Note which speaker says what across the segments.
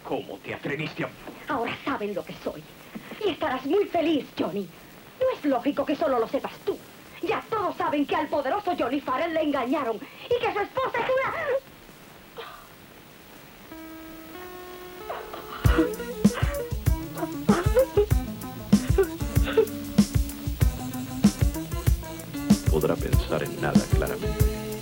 Speaker 1: ¿Cómo te atreviste a...?
Speaker 2: Ahora saben lo que soy. Y estarás muy feliz, Johnny. No es lógico que solo lo sepas tú. Ya todos saben que al poderoso Johnny Farrell le engañaron y que su esposa es una...
Speaker 1: Podrá pensar en nada claramente.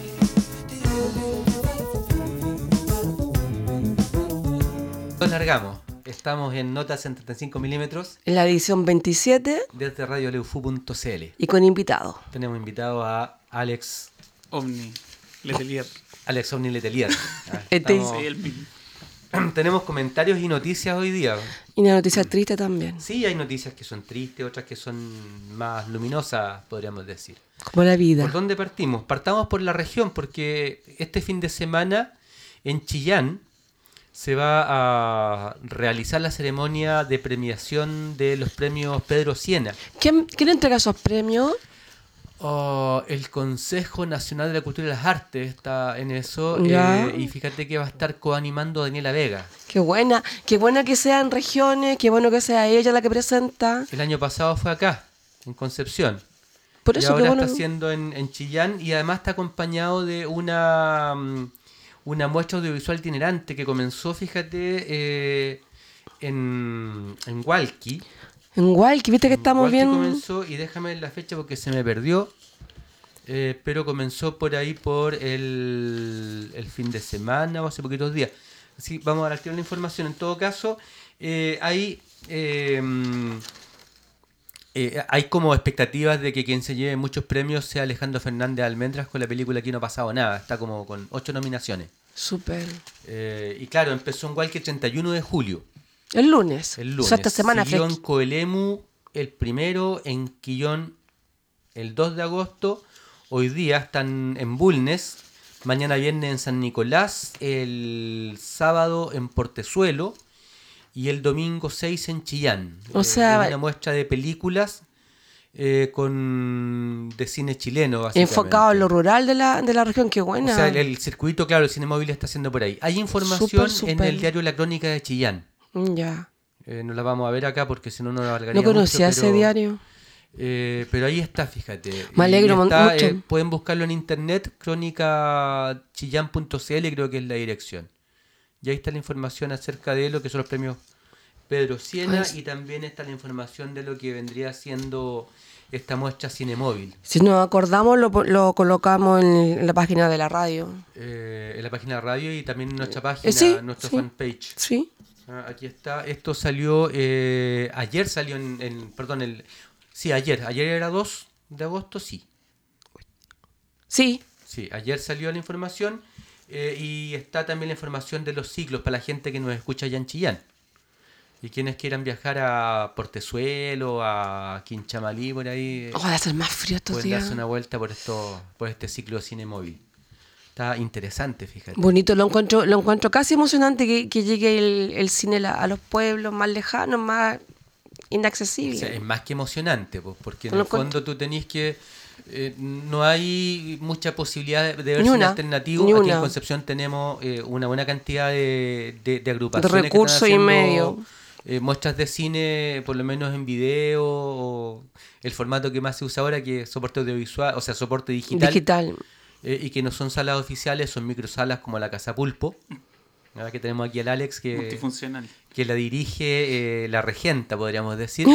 Speaker 3: Nos largamos. Estamos en Notas en 35 milímetros
Speaker 4: En la edición 27
Speaker 3: desde radioleufu.cl.
Speaker 4: y con invitado.
Speaker 3: Tenemos invitado a Alex
Speaker 5: Omni Letelier.
Speaker 3: Letelier.
Speaker 4: Este
Speaker 3: Estamos-
Speaker 5: Sí, el mismo.
Speaker 3: Tenemos comentarios y noticias hoy día.
Speaker 4: Y una noticia triste también,
Speaker 3: Sí, hay noticias que son tristes, otras que son más luminosas, podríamos decir.
Speaker 4: como la vida.
Speaker 3: ¿Por dónde partimos? Partamos por la región, porque este fin de semana en Chillán se va a realizar la ceremonia de premiación de los premios Pedro Siena.
Speaker 4: ¿Quién entrega esos premios?
Speaker 3: El Consejo Nacional de la Cultura y las Artes está en eso.
Speaker 4: Ya.
Speaker 3: Y fíjate que va a estar coanimando Daniela Vega.
Speaker 4: Qué buena que sean regiones, qué bueno que sea ella la que presenta.
Speaker 3: El año pasado fue acá, en Concepción.
Speaker 4: Por
Speaker 3: Y
Speaker 4: eso, qué
Speaker 3: ahora
Speaker 4: bueno.
Speaker 3: está haciendo en Chillán y además está acompañado de una muestra audiovisual itinerante que comenzó, fíjate, en Hualqui.
Speaker 4: En Hualqui, viste que estamos
Speaker 3: Hualqui
Speaker 4: bien.
Speaker 3: comenzó, y déjame ver la fecha porque se me perdió, pero comenzó por ahí por el fin de semana o hace poquitos días. Así vamos a dar la información. En todo caso, hay como expectativas de que quien se lleve muchos premios sea Alejandro Fernández Almendras con la película Aquí no ha pasado nada. Está como con 8 nominaciones.
Speaker 4: Súper.
Speaker 3: Y claro, empezó en Hualqui el 31 de julio.
Speaker 4: El lunes.
Speaker 3: El lunes.
Speaker 4: O sea, esta semana
Speaker 3: Siguió en
Speaker 4: fresca.
Speaker 3: Coelemu el primero, en Quillón el 2 de agosto. Hoy día están en Bulnes. Mañana viernes en San Nicolás. El sábado en Portezuelo. Y el domingo 6 en Chillán.
Speaker 4: O sea,
Speaker 3: una muestra de películas de cine chileno, básicamente.
Speaker 4: enfocado en lo rural de la región, qué buena.
Speaker 3: O sea, el circuito, claro, el cine móvil está haciendo por ahí. Hay información
Speaker 4: Súper,
Speaker 3: en
Speaker 4: súper.
Speaker 3: el diario La Crónica de Chillán.
Speaker 4: Ya.
Speaker 3: No la vamos a ver acá porque si no nos alargaría
Speaker 4: No
Speaker 3: mucho,
Speaker 4: conocía ese
Speaker 3: pero,
Speaker 4: diario.
Speaker 3: pero ahí está, fíjate.
Speaker 4: Me alegro mucho.
Speaker 3: Pueden buscarlo en internet, crónicachillán.cl creo que es la dirección. Y ahí está la información acerca de lo que son los premios Pedro Siena y también está la información de lo que vendría siendo esta muestra Cine Móvil.
Speaker 4: Si nos acordamos, lo colocamos en la página de la radio.
Speaker 3: En la página de radio y también en nuestra página,
Speaker 4: Sí,
Speaker 3: nuestra
Speaker 4: sí.
Speaker 3: fanpage.
Speaker 4: Sí.
Speaker 3: Aquí está. Esto salió, ayer salió ayer era 2 de agosto, sí.
Speaker 4: Sí.
Speaker 3: Sí, ayer salió la información y está también la información de los ciclos para la gente que nos escucha allá en Chillán. Y quienes quieran viajar a Portezuelo, a Quinchamalí, por ahí,
Speaker 4: Oh, va a ser más frío estos
Speaker 3: pueden
Speaker 4: días.
Speaker 3: darse una vuelta por este ciclo de cine móvil. Está interesante, fíjate.
Speaker 4: Bonito, lo encuentro casi emocionante que llegue el cine a los pueblos más lejanos, más inaccesibles.
Speaker 3: O sea, es más que emocionante, pues, porque en
Speaker 4: Lo
Speaker 3: el fondo tú tenés que... no hay mucha posibilidad de ver
Speaker 4: Ni
Speaker 3: cine
Speaker 4: una,
Speaker 3: alternativo.
Speaker 4: ni
Speaker 3: Aquí
Speaker 4: una.
Speaker 3: en Concepción tenemos una buena cantidad de
Speaker 4: De
Speaker 3: agrupaciones que están
Speaker 4: recursos y
Speaker 3: haciendo,
Speaker 4: medio.
Speaker 3: muestras de cine, por lo menos en video, o el formato que más se usa ahora, que es soporte audiovisual, o sea, soporte digital. Y que no son salas oficiales, son microsalas como la Casa Pulpo. Ahora que tenemos aquí al Alex
Speaker 5: Multifuncional.
Speaker 3: que la dirige, la regenta, podríamos decir.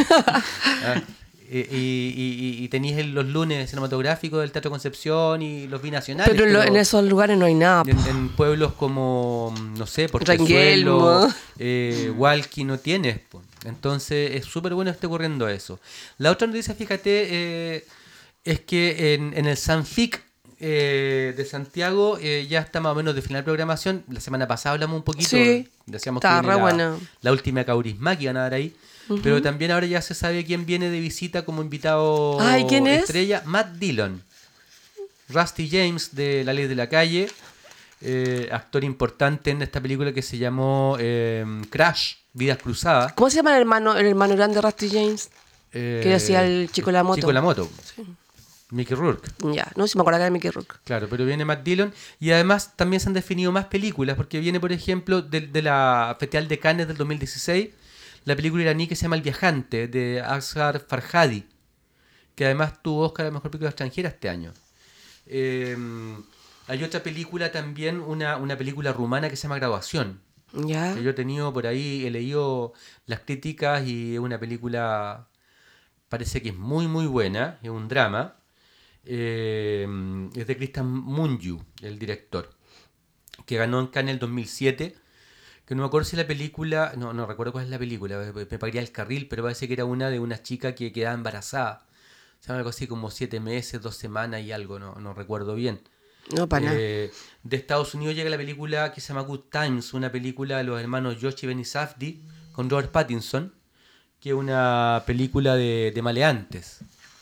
Speaker 3: Y tenéis los lunes cinematográficos del Teatro Concepción y los binacionales.
Speaker 4: Pero en esos lugares no hay nada.
Speaker 3: En pueblos como, no sé, Portezuelo, Hualqui no tienes. Po. Entonces es súper bueno que esté ocurriendo eso. La otra noticia, fíjate, es que en el Sanfic de Santiago ya está más o menos de final de programación. La semana pasada hablamos un poquito.
Speaker 4: Sí,
Speaker 3: Decíamos
Speaker 4: estaba
Speaker 3: que
Speaker 4: re
Speaker 3: viene
Speaker 4: buena.
Speaker 3: la última Caurisma que iban a dar ahí. Pero también ahora ya se sabe quién viene de visita como invitado.
Speaker 4: Ay, ¿quién es?
Speaker 3: Estrella, Matt Dillon. Rusty James de La Ley de la Calle, actor importante en esta película que se llamó Crash, Vidas Cruzadas.
Speaker 4: ¿Cómo se llama el hermano grande de Rusty James? Que hacía el Chico de la Moto.
Speaker 3: Chico de la Moto. Mickey Rourke.
Speaker 4: Ya, no, si me acuerdo que era Mickey Rourke.
Speaker 3: Claro, pero viene Matt Dillon y además también se han definido más películas, porque viene, por ejemplo, de la Festival de Cannes del 2016, la película iraní que se llama El Viajante, de Asghar Farhadi, que además tuvo Oscar a la mejor película extranjera este año. Hay otra película también, una película rumana que se llama Graduación,
Speaker 4: Ya.
Speaker 3: que yo he tenido por ahí, he leído las críticas y es una película, parece que es muy muy buena, es un drama. Es de Cristian Mungiu, el director, que ganó en Cannes el 2007, que no me acuerdo si la película, no recuerdo cuál es la película, me pagaría el carril, pero parece que era una de una chica que quedaba embarazada, se llama algo así como 7 meses, 2 semanas y algo, no recuerdo bien.
Speaker 4: No, para nada.
Speaker 3: De Estados Unidos llega la película que se llama Good Times, una película de los hermanos Josh y Benny Safdie con Robert Pattinson, que es una película de maleantes.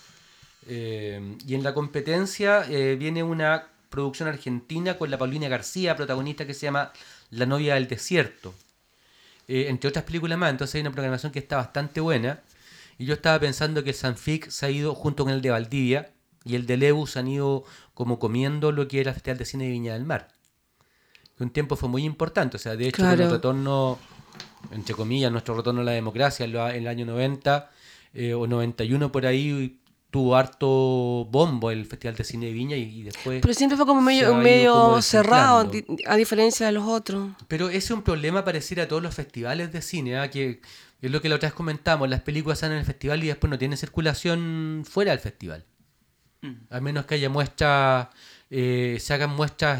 Speaker 3: Y en la competencia viene una producción argentina con la Paulina García, protagonista, que se llama La novia del desierto, entre otras películas más. Entonces hay una programación que está bastante buena, y yo estaba pensando que el Sanfic se ha ido junto con el de Valdivia y el de Lebu, se han ido como comiendo lo que era el Festival de Cine de Viña del Mar, que un tiempo fue muy importante. O sea, de hecho,
Speaker 4: Claro.
Speaker 3: con el retorno, entre comillas, nuestro retorno a la democracia en el año 90 o 91 por ahí, tuvo harto bombo el Festival de Cine de Viña y después...
Speaker 4: Pero siempre fue como
Speaker 3: se ha ido
Speaker 4: medio
Speaker 3: como
Speaker 4: cerrado,
Speaker 3: desinflando.
Speaker 4: a diferencia de los otros.
Speaker 3: Pero ese es un problema parecido a todos los festivales de cine, que es lo que la otra vez comentamos, las películas salen en el festival y después no tienen circulación fuera del festival. A menos que haya muestras, se hagan muestras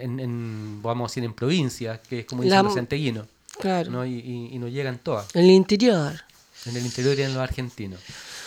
Speaker 3: vamos a decir, en provincias, que es como dicen los santiaguinos,
Speaker 4: Claro.
Speaker 3: ¿no? Y no llegan todas.
Speaker 4: En el interior.
Speaker 3: En el interior y en los argentinos.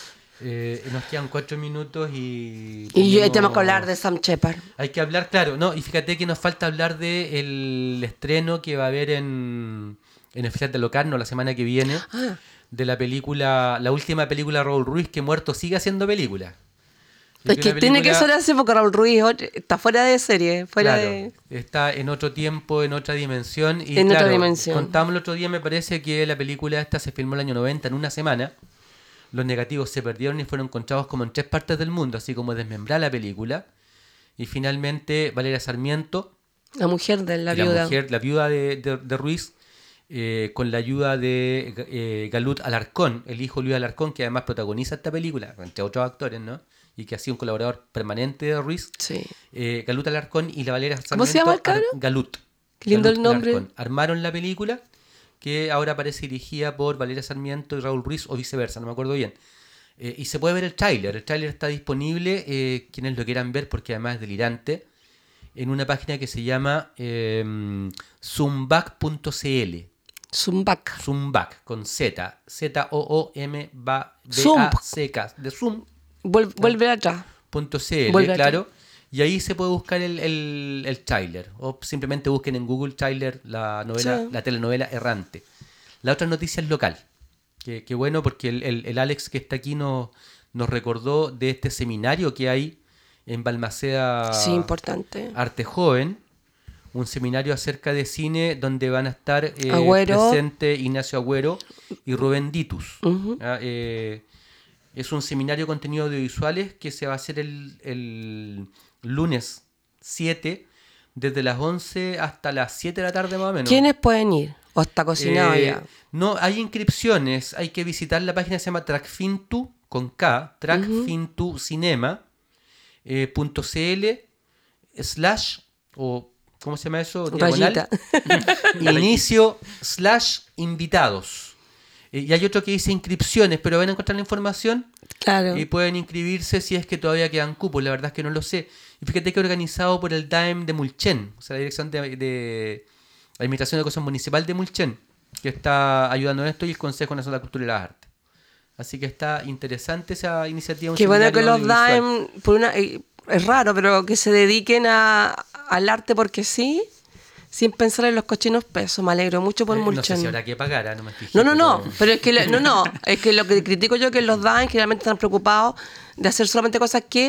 Speaker 3: Nos quedan 4 minutos y
Speaker 4: Tenemos que hablar de Sam Shepard.
Speaker 3: hay que hablar, claro, no, y fíjate que nos falta hablar de el estreno que va a haber en el Festival de Locarno la semana que viene, de la película, la última película de Raúl Ruiz, que muerto sigue haciendo películas.
Speaker 4: Es que tiene que ser así porque Raúl Ruiz está fuera de serie,
Speaker 3: está en otro tiempo, en otra dimensión. Y
Speaker 4: en otra dimensión.
Speaker 3: Contamos el otro día, me parece que la película esta se filmó el año 90 en una semana. Los negativos se perdieron y fueron encontrados como en 3 partes del mundo, así como desmembrar la película. Y finalmente Valeria Sarmiento,
Speaker 4: la mujer de la viuda.
Speaker 3: La viuda de Ruiz, con la ayuda de Galut Alarcón, el hijo de Luis Alarcón, que además protagoniza esta película, entre otros actores, ¿no? Y que ha sido un colaborador permanente de Ruiz.
Speaker 4: Sí.
Speaker 3: Galut Alarcón y la Valeria Sarmiento.
Speaker 4: ¿Cómo se llama el cabrón?
Speaker 3: Galut.
Speaker 4: Qué lindo
Speaker 3: Galut
Speaker 4: el nombre.
Speaker 3: Alarcón. Armaron la película, que ahora parece dirigida por Valeria Sarmiento y Raúl Ruiz, o viceversa, no me acuerdo bien. Y se puede ver el tráiler. El tráiler está disponible, quienes lo quieran ver, porque además es delirante, en una página que se llama zoomback.cl. Zoomback, con Z. Z-O-O-M-B-A-C-K. De Zoom.
Speaker 4: Vuelve atrás.
Speaker 3: .cl,
Speaker 4: Vuelve
Speaker 3: claro.
Speaker 4: atrás.
Speaker 3: Y ahí se puede buscar el tráiler. O simplemente busquen en Google tráiler la novela,
Speaker 4: Sí.
Speaker 3: la telenovela Errante. La otra noticia es local. Que bueno, porque el Alex que está aquí nos recordó de este seminario que hay en Balmaceda.
Speaker 4: Sí, importante.
Speaker 3: Arte Joven. Un seminario acerca de cine donde van a estar
Speaker 4: Agüero.
Speaker 3: presente Ignacio Agüero y Rubén Ditus.
Speaker 4: Ujú.
Speaker 3: Es un seminario de contenidos audiovisuales que se va a hacer el lunes 7, desde las 11 hasta las 7 de la tarde más o menos.
Speaker 4: ¿Quiénes pueden ir? ¿O está cocinado ya?
Speaker 3: No, hay inscripciones. Hay que visitar la página que se llama Trackfintu, con K, trackfintucinema.cl/ o ¿cómo se llama eso?
Speaker 4: Rayita.
Speaker 3: Inicio/invitados. Y hay otro que dice inscripciones, pero van a encontrar la información
Speaker 4: Claro.
Speaker 3: y pueden inscribirse si es que todavía quedan cupos. La verdad es que no lo sé. Y fíjate que organizado por el DAEM de Mulchen, o sea, la Dirección de Administración de Educación Municipal de Mulchen, que está ayudando en esto, y el Consejo Nacional de la Cultura y las Artes. Así que está interesante esa iniciativa.
Speaker 4: Qué bueno que los
Speaker 3: audiovisual.
Speaker 4: DAEM, es raro, pero que se dediquen al arte porque sí, sin pensar en los cochinos pesos. Me alegro mucho por
Speaker 3: No sé
Speaker 4: Mulchen.
Speaker 3: si habrá que pagar, no me fijé.
Speaker 4: No, pero es que es que lo que critico yo es que los DAEM generalmente están preocupados de hacer solamente cosas que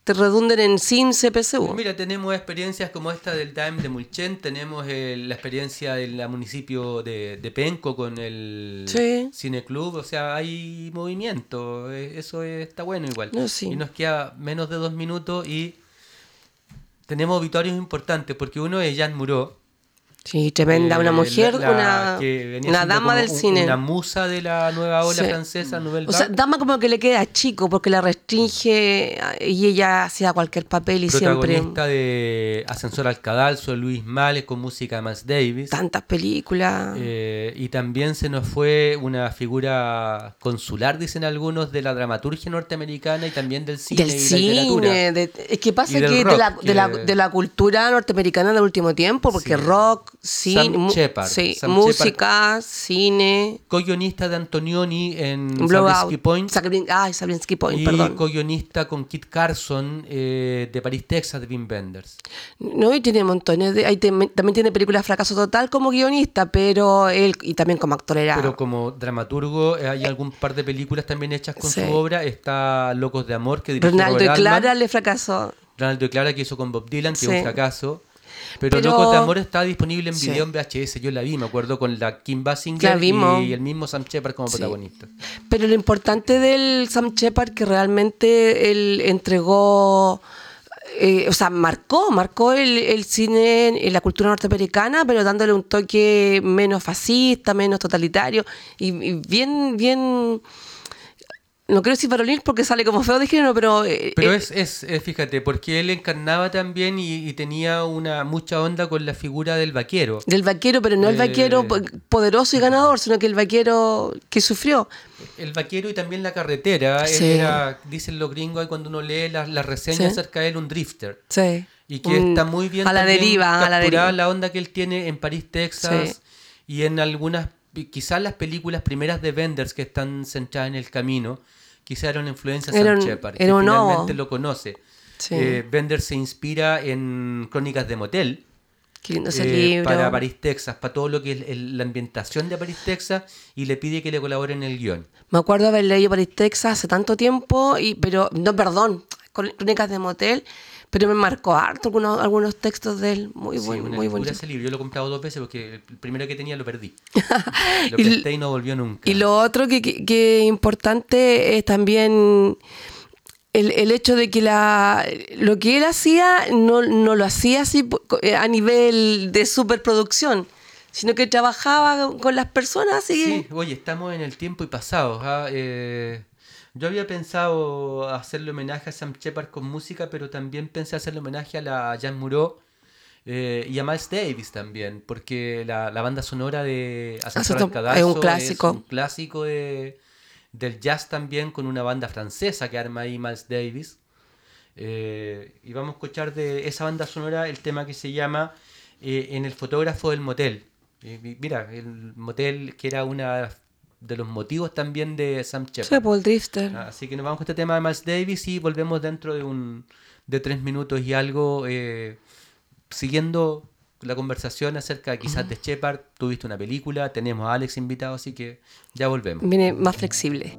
Speaker 4: te redunden en CIMSE, PSU.
Speaker 3: Mira, tenemos experiencias como esta del DAEM de Mulchen, tenemos la experiencia del municipio de Penco con el Cineclub, o sea, hay movimiento, eso está bueno igual.
Speaker 4: No, sí.
Speaker 3: Y nos queda menos de 2 minutos y tenemos auditorios importantes, porque uno es Jeanne Moreau.
Speaker 4: Sí, tremenda, una mujer, una dama del cine.
Speaker 3: Una musa de la nueva ola francesa, Nouvelle Vague.
Speaker 4: O sea, dama como que le queda chico, porque la restringe y ella hacía cualquier papel y
Speaker 3: protagonista
Speaker 4: siempre...
Speaker 3: de Ascensor al Cadalso, Luis Males, con música de Miles Davis.
Speaker 4: Tantas películas.
Speaker 3: Y también se nos fue una figura consular, dicen algunos, de la dramaturgia norteamericana y también del cine y la literatura.
Speaker 4: Es que pasa que rock, de la cultura norteamericana del último tiempo, porque rock, cine, música, cine.
Speaker 3: Co-guionista de Antonioni en
Speaker 4: Sabrinsky
Speaker 3: Point.
Speaker 4: Sabrinsky Point,
Speaker 3: y
Speaker 4: perdón.
Speaker 3: Co-guionista con Kit Carson de París, Texas, de Wim Wenders.
Speaker 4: No, y tiene montones de... también tiene películas Fracaso Total como guionista, pero él, y también como actor era...
Speaker 3: Pero como dramaturgo hay algún par de películas también hechas con su obra. Está Locos de Amor, que dirigió
Speaker 4: Ronaldo
Speaker 3: Robert
Speaker 4: y Clara
Speaker 3: Altman.
Speaker 4: Le fracasó.
Speaker 3: Ronaldo y Clara, que hizo con Bob Dylan, que es un fracaso. Pero Locos de Amor está disponible en video en VHS. Yo la vi, me acuerdo, con la Kim Basinger y el mismo Sam Shepard como protagonista.
Speaker 4: Pero lo importante del Sam Shepard que realmente él entregó... marcó el cine en la cultura norteamericana, pero dándole un toque menos fascista, menos totalitario y bien... No quiero decir varonil porque sale como feo de género, pero...
Speaker 3: fíjate, porque él encarnaba también y tenía mucha onda con la figura del vaquero.
Speaker 4: Del vaquero, pero no el vaquero poderoso y ganador, sino que el vaquero que sufrió.
Speaker 3: El vaquero y también la carretera.
Speaker 4: Sí.
Speaker 3: Él era, dicen los gringos, cuando uno lee las reseñas acerca de él, un drifter.
Speaker 4: Sí.
Speaker 3: Y que está muy bien
Speaker 4: a la deriva,
Speaker 3: capturada la onda que él tiene en París, Texas, y en algunas, quizás las películas primeras de Wenders que están centradas en el camino, quizás era una influencia de Sam Shepard, que finalmente lo conoce. Sí. Wenders se inspira en Crónicas de Motel.
Speaker 4: Qué lindo ese libro.
Speaker 3: Para París, Texas, para todo lo que es la ambientación de París, Texas, y le pide que le colabore en el guión.
Speaker 4: Me acuerdo haber leído París, Texas hace tanto tiempo, Crónicas de Motel, pero me marcó harto algunos textos de él, muy bonito.
Speaker 3: Ese libro yo lo he comprado 2 veces porque el primero que tenía lo perdí. Lo presté y no volvió nunca.
Speaker 4: Y lo otro que importante es también el hecho de que lo que él hacía no lo hacía así a nivel de superproducción, sino que trabajaba con las personas.
Speaker 3: Sí, oye, estamos en el tiempo y pasado. Yo había pensado hacerle homenaje a Sam Shepard con música, pero también pensé hacerle homenaje a Jeanne Moreau y a Miles Davis también, porque la banda sonora de Ascensor al Cadalso
Speaker 4: es un clásico
Speaker 3: del jazz también, con una banda francesa que arma ahí Miles Davis. Y vamos a escuchar de esa banda sonora el tema que se llama En el fotógrafo del motel. Mira, el motel que era una de los motivos también de Sam Shepard.
Speaker 4: Sí, Paul Drifter.
Speaker 3: Así que nos vamos con este tema de Miles Davis y volvemos dentro de 3 minutos y algo, siguiendo la conversación acerca quizás de Shepard. Tuviste una película, tenemos a Alex invitado, así que ya volvemos.
Speaker 4: Viene más flexible.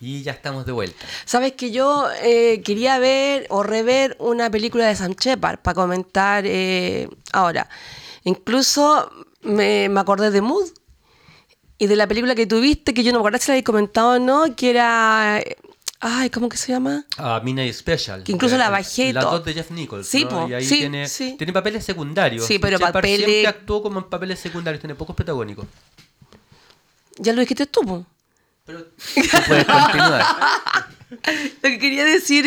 Speaker 3: Y ya estamos de vuelta.
Speaker 4: Sabes que yo quería ver o rever una película de Sam Shepard para comentar ahora. Incluso me acordé de Mood y de la película que tuviste, que yo no me acuerdo si la habéis comentado o no, que era... Ay, ¿cómo que se llama?
Speaker 3: Midnight Special.
Speaker 4: Que incluso la bajé y
Speaker 3: Las
Speaker 4: todo.
Speaker 3: dos de Jeff Nichols.
Speaker 4: Sí,
Speaker 3: ¿no? Y ahí
Speaker 4: sí,
Speaker 3: tiene,
Speaker 4: sí.
Speaker 3: tiene papeles secundarios.
Speaker 4: Sí, pero
Speaker 3: Shepard
Speaker 4: papeles...
Speaker 3: siempre actuó como en papeles secundarios, tiene pocos protagónicos.
Speaker 4: Ya lo dijiste tú, po.
Speaker 3: Pero tú puedes continuar.
Speaker 4: Lo que quería decir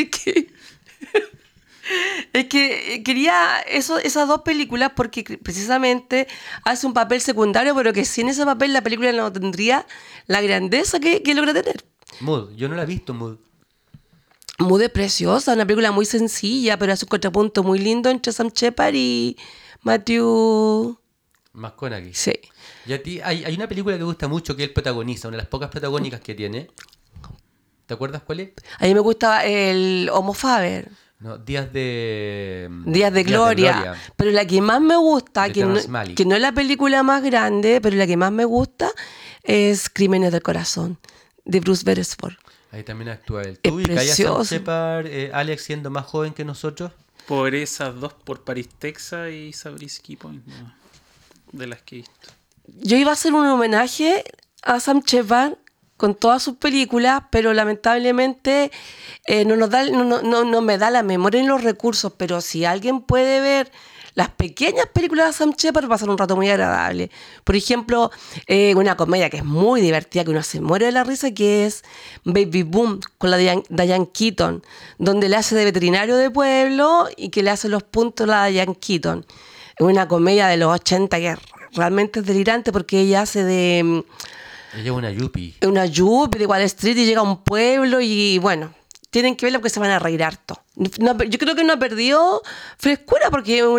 Speaker 4: es que quería esas dos películas porque precisamente hace un papel secundario, pero que sin ese papel la película no tendría la grandeza que logra tener.
Speaker 3: Mood, yo no la he visto, Mood.
Speaker 4: Mood es preciosa, una película muy sencilla, pero hace un contrapunto muy lindo entre Sam Shepard y Matthew
Speaker 3: McConaughey.
Speaker 4: Sí.
Speaker 3: Y a ti hay una película que me gusta mucho que él protagoniza, una de las pocas protagónicas que tiene. ¿Te acuerdas cuál es?
Speaker 4: A mí me gusta el Homo Faber.
Speaker 3: No, Días de
Speaker 4: Gloria. Pero la que más me gusta,
Speaker 3: De
Speaker 4: que
Speaker 3: Terrence Malick.
Speaker 4: no es la película más grande, pero la que más me gusta es Crímenes del Corazón, de Bruce Beresford.
Speaker 3: Ahí también actúa él.
Speaker 4: Es
Speaker 3: ¿Tú ubicas a Sam
Speaker 4: precioso.
Speaker 3: Shepard, Alex siendo más joven que nosotros?
Speaker 5: Por esas dos, por Paris, Texas y Zabriskie Point, ¿no? De las que he visto.
Speaker 4: Yo iba a hacer un homenaje a Sam Shepard con todas sus películas, pero lamentablemente no me da la memoria ni los recursos, pero si alguien puede ver las pequeñas películas de Sam Shepard, va a ser un rato muy agradable. Por ejemplo, una comedia que es muy divertida, que uno se muere de la risa, que es Baby Boom, con la Diane Keaton, donde le hace de veterinario de pueblo y que le hace los puntos a la Diane Keaton. Es una comedia de los 80 que realmente es delirante porque ella hace de
Speaker 3: Ella es una yuppie.
Speaker 4: yuppie de Wall Street y llega a un pueblo y bueno, tienen que verlo porque se van a reír harto. Yo creo que no ha perdido frescura porque es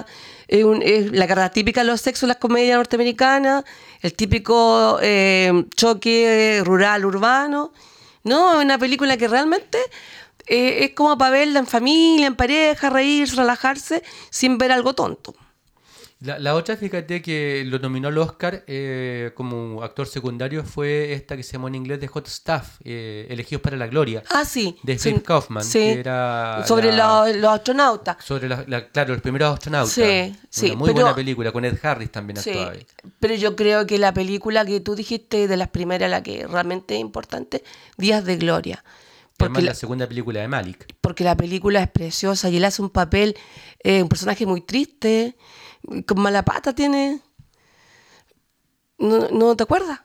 Speaker 4: la carga típica de los sexos en las comedias norteamericanas, el típico choque rural-urbano. No, es una película que realmente es como para verla en familia, en pareja, reírse, relajarse, sin ver algo tonto.
Speaker 3: La otra, fíjate que lo nominó al Oscar como actor secundario fue esta que se llamó en inglés de Hot Stuff, Elegidos para la Gloria.
Speaker 4: Ah, sí.
Speaker 3: De Philip Kaufman,
Speaker 4: sí.
Speaker 3: que era
Speaker 4: sobre los astronautas.
Speaker 3: sobre claro, los primeros astronautas.
Speaker 4: Sí, sí,
Speaker 3: Una muy buena película, con Ed Harris también
Speaker 4: Sí,
Speaker 3: actuaba ahí.
Speaker 4: pero yo creo que la película que tú dijiste de las primeras, la que realmente es importante, Días de Gloria.
Speaker 3: Además, la segunda película de Malick.
Speaker 4: Porque la película es preciosa y él hace un papel, un personaje muy triste, con mala pata tiene. ¿No te acuerdas?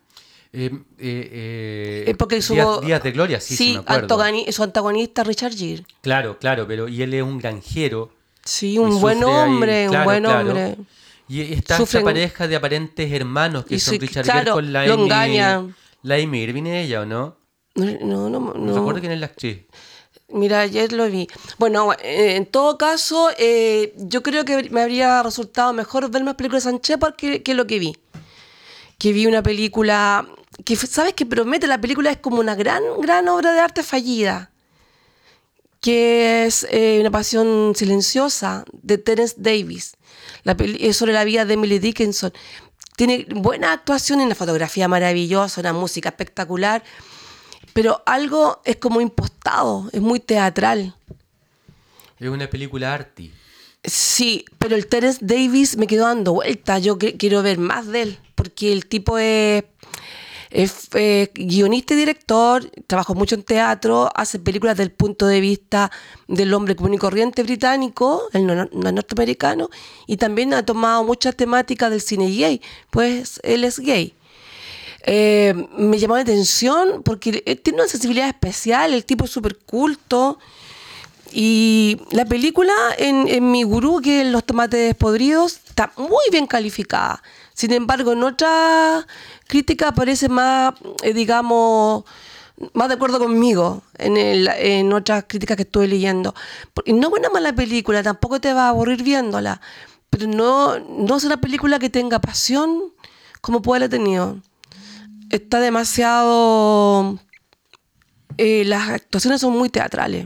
Speaker 4: Porque
Speaker 3: Días de Gloria, sí me acuerdo.
Speaker 4: Su antagonista Richard Gere.
Speaker 3: Claro, pero y él es un granjero.
Speaker 4: Sí,
Speaker 3: y
Speaker 4: un buen
Speaker 3: sufre ahí,
Speaker 4: hombre,
Speaker 3: claro,
Speaker 4: un buen
Speaker 3: claro.
Speaker 4: hombre.
Speaker 3: Y está
Speaker 4: Sufren-
Speaker 3: esta pareja de aparentes hermanos que
Speaker 4: Y
Speaker 3: son
Speaker 4: sí,
Speaker 3: Richard
Speaker 4: claro,
Speaker 3: Gere con la
Speaker 4: lo
Speaker 3: Amy.
Speaker 4: engaña.
Speaker 3: La Amy Irving es ella, ¿o no?
Speaker 4: No.
Speaker 3: No recuerdo quién es la actriz.
Speaker 4: Mira, ayer lo vi. Bueno, en todo caso, yo creo que me habría resultado mejor ver más películas de Sam Shepard que lo que vi. Que vi una película que, ¿sabes qué promete? La película es como una gran obra de arte fallida, que es Una pasión silenciosa, de Terence Davis. Es sobre la vida de Emily Dickinson. Tiene buena actuación, una fotografía maravillosa, una música espectacular, pero algo es como impostado, es muy teatral.
Speaker 3: Es una película arty.
Speaker 4: Sí, pero el Terence Davis me quedó dando vueltas. Yo quiero ver más de él, porque el tipo es guionista y director, trabajó mucho en teatro, hace películas desde el punto de vista del hombre común y corriente británico, el no norteamericano, y también ha tomado muchas temáticas del cine gay, pues él es gay. Me llamó la atención porque tiene una sensibilidad especial, el tipo es súper culto. Y la película en Mi Gurú, que es Los tomates podridos, está muy bien calificada. Sin embargo, en otra crítica parece más, digamos, más de acuerdo conmigo en otras críticas que estuve leyendo. Y no es una mala película, tampoco te va a aburrir viéndola, pero no es una película que tenga pasión como puede haber tenido. Está demasiado... las actuaciones son muy teatrales.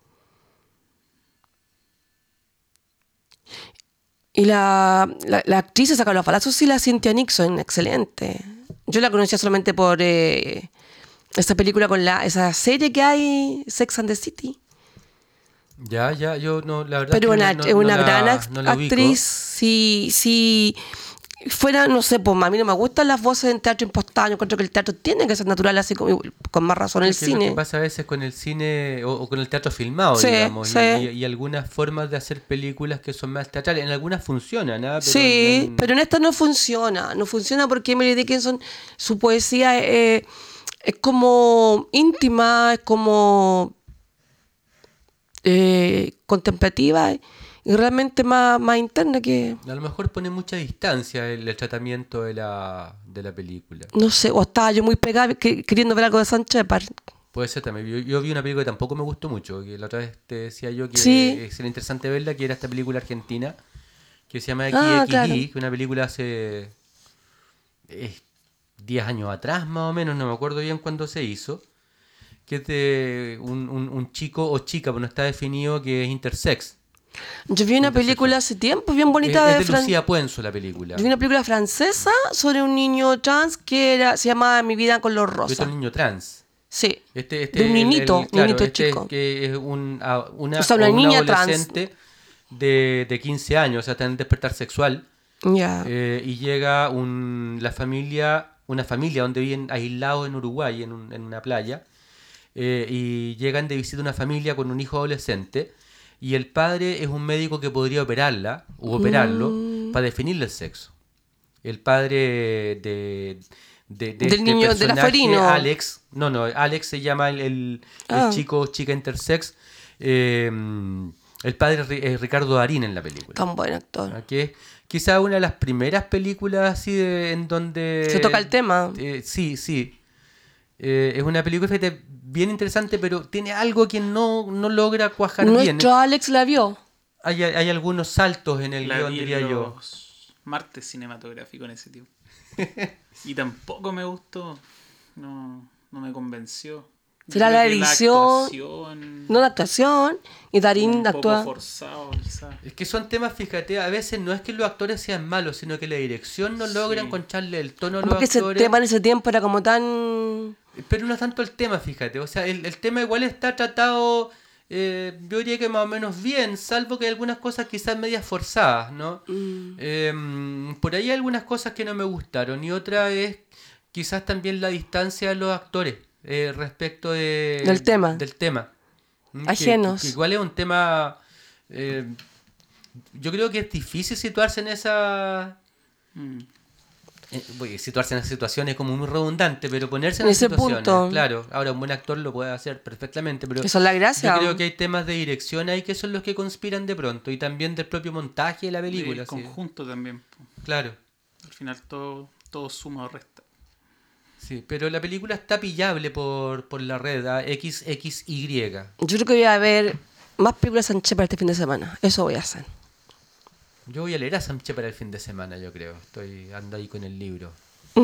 Speaker 4: Y la actriz de Saca los balazos, sí, la Cynthia Nixon, excelente. Yo la conocía solamente por Esa película con esa serie que hay, Sex and the City.
Speaker 3: Ya, yo no, la verdad
Speaker 4: Pero
Speaker 3: que
Speaker 4: una
Speaker 3: no
Speaker 4: gran
Speaker 3: no la ubico.
Speaker 4: actriz. Si fuera, no sé, pues a mí no me gustan las voces en teatro impostado. Yo encuentro que el teatro tiene que ser natural, así como, con más razón el
Speaker 3: Es que
Speaker 4: cine.
Speaker 3: Lo que pasa a veces con el cine o con el teatro filmado,
Speaker 4: Sí,
Speaker 3: digamos,
Speaker 4: sí.
Speaker 3: y algunas formas de hacer películas que son más teatrales. En algunas funcionan, ¿ah? Pero
Speaker 4: Sí, pero en esta no funciona. No funciona porque Emily Dickinson, su poesía es como íntima, es como contemplativa y realmente más interna que,
Speaker 3: a lo mejor pone mucha distancia el tratamiento de la película.
Speaker 4: no sé, o estaba yo muy pegada queriendo ver algo de Sam Shepard.
Speaker 3: Puede ser también. Yo vi una película que tampoco me gustó mucho, que la otra vez te decía yo que
Speaker 4: Sí.
Speaker 3: sería interesante verla, que era esta película argentina, que se llama
Speaker 4: Ah,
Speaker 3: XXI,
Speaker 4: claro.
Speaker 3: que es una película hace 10 años atrás, más o menos, no me acuerdo bien cuándo se hizo, que es de un chico o chica, pero no está definido, que es intersex.
Speaker 4: Yo vi una película hace tiempo bien bonita
Speaker 3: Es de Lucía Puenzo la película.
Speaker 4: Yo vi una película francesa sobre un niño trans que se llamaba Mi vida con los
Speaker 3: Es
Speaker 4: rosas.
Speaker 3: un niño trans.
Speaker 4: Sí.
Speaker 3: De
Speaker 4: un niñito, niñito
Speaker 3: este
Speaker 4: chico.
Speaker 3: que es una
Speaker 4: O sea, una niña
Speaker 3: adolescente de 15 años, o sea, está en despertar sexual.
Speaker 4: Ya.
Speaker 3: Y llega una familia donde viven aislados en Uruguay, en una playa. Y llegan de visita una familia con un hijo adolescente. Y el padre es un médico que podría operarla u operarlo para definirle el sexo. El padre de
Speaker 4: Del
Speaker 3: este
Speaker 4: niño, del
Speaker 3: personaje,
Speaker 4: afuerino.
Speaker 3: Alex. No, Alex se llama el chico o chica intersex. El padre es Ricardo Darín en la película.
Speaker 4: Tan buen actor.
Speaker 3: Que es quizá una de las primeras películas así en donde...
Speaker 4: Se toca el tema.
Speaker 3: Sí. Es una película, fíjate, bien interesante, pero tiene algo que no logra cuajar bien.
Speaker 4: Nuestro Alex la vio.
Speaker 3: Hay algunos saltos en el guión, diría yo.
Speaker 5: Martes cinematográfico en ese tiempo. Y tampoco me gustó. No me convenció.
Speaker 4: Será la edición. No la actuación. Y Darín actúa.
Speaker 5: Un poco forzado, quizás.
Speaker 3: Es que son temas, fíjate, a veces no es que los actores sean malos, sino que la dirección no logra encontrarle el tono a los
Speaker 4: Porque
Speaker 3: actores.
Speaker 4: ese tema en ese tiempo era como tan...
Speaker 3: Pero no es tanto el tema, fíjate. O sea, el tema igual está tratado, yo diría que más o menos bien, salvo que hay algunas cosas quizás medias forzadas, ¿no? Por ahí hay algunas cosas que no me gustaron. Y otra es quizás también la distancia de los actores respecto
Speaker 4: del tema. Ajenos.
Speaker 3: Que igual es un tema... yo creo que es difícil situarse en esa... situarse en esas situaciones como muy redundante, pero ponerse en
Speaker 4: ese
Speaker 3: situaciones,
Speaker 4: punto.
Speaker 3: claro, ahora un buen actor lo puede hacer perfectamente, pero
Speaker 4: Eso es la gracia.
Speaker 3: yo creo que hay temas de dirección ahí que son los que conspiran de pronto, y también del propio montaje de la película.
Speaker 5: El conjunto también.
Speaker 3: Claro.
Speaker 5: Al final todo suma o resta.
Speaker 3: Sí, pero la película está pillable por la red, XXY.
Speaker 4: Yo creo que voy a ver más películas de Sam Shepard este fin de semana. Eso voy a hacer.
Speaker 3: Yo voy a leer a Sam Shepard el fin de semana, yo creo. Ando ahí con el libro.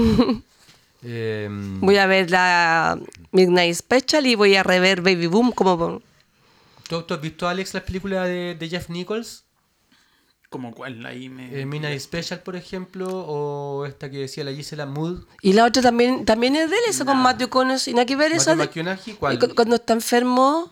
Speaker 4: Voy a ver la Midnight Special y voy a rever Baby Boom como...
Speaker 3: ¿Tú has visto, Alex, las películas de Jeff Nichols?
Speaker 5: ¿Como cuál? Ahí
Speaker 3: Midnight Special, por ejemplo, o esta que decía la Gisela Mood.
Speaker 4: Y la otra también es de él, esa con Matthew Conaughey. Y nada que ver esa de...
Speaker 3: ¿Cuál?
Speaker 4: Cuando está enfermo...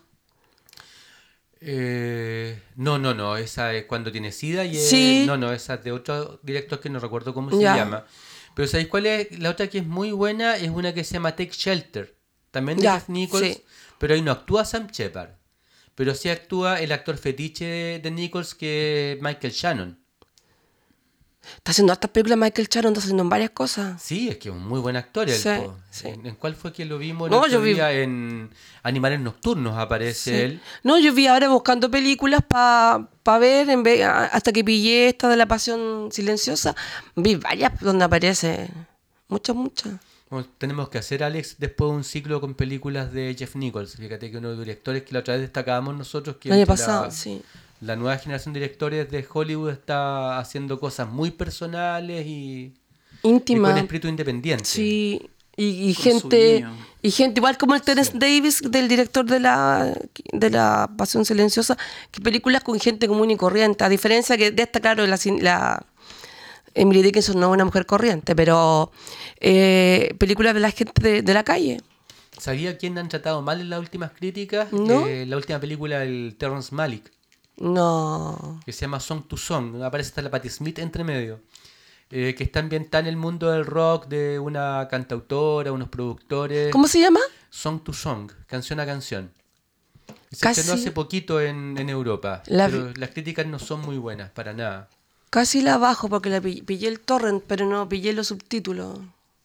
Speaker 3: No, esa es cuando tiene SIDA y
Speaker 4: Sí.
Speaker 3: esa es de otro director que no recuerdo cómo se llama. Pero ¿sabéis cuál es? La otra que es muy buena es una que se llama Take Shelter, también de Jeff Nichols, pero ahí no actúa Sam Shepard, pero sí actúa el actor fetiche de Nichols, que es Michael Shannon.
Speaker 4: Está haciendo hartas películas Michael Shannon, está haciendo en varias cosas.
Speaker 3: Sí, es que es un muy buen actor.
Speaker 4: Sí.
Speaker 3: ¿En cuál fue que lo vimos?
Speaker 4: Yo vi
Speaker 3: en Animales Nocturnos aparece él.
Speaker 4: No, yo vi ahora buscando películas para ver, hasta que pillé esta de La Pasión Silenciosa. Vi varias donde aparece. Muchas.
Speaker 3: Bueno, tenemos que hacer, Alex, después un ciclo con películas de Jeff Nichols. Fíjate que uno de los directores que la otra vez destacábamos nosotros, que
Speaker 4: el año pasado, sí.
Speaker 3: La nueva generación de directores de Hollywood está haciendo cosas muy personales y
Speaker 4: íntimas,
Speaker 3: y con espíritu independiente.
Speaker 4: Sí, y gente igual como el Terence Davis, del director de la Pasión Silenciosa, que películas con gente común y corriente, a diferencia que de esta, claro, la Emily Dickinson no es una mujer corriente, pero películas de la gente de la calle.
Speaker 3: ¿Sabía quién han tratado mal en las últimas críticas?
Speaker 4: ¿No?
Speaker 3: La última película del Terrence Malick,
Speaker 4: No.
Speaker 3: que se llama Song to Song. Aparece hasta la Patti Smith entre medio. Que está ambientada en el mundo del rock, de una cantautora, unos productores.
Speaker 4: ¿Cómo se llama?
Speaker 3: Song to Song, canción a canción. Se
Speaker 4: Casi-
Speaker 3: estrenó hace poquito en Europa, pero las críticas no son muy buenas, para nada.
Speaker 4: Casi la bajo porque la pillé el torrent, pero no pillé los subtítulos.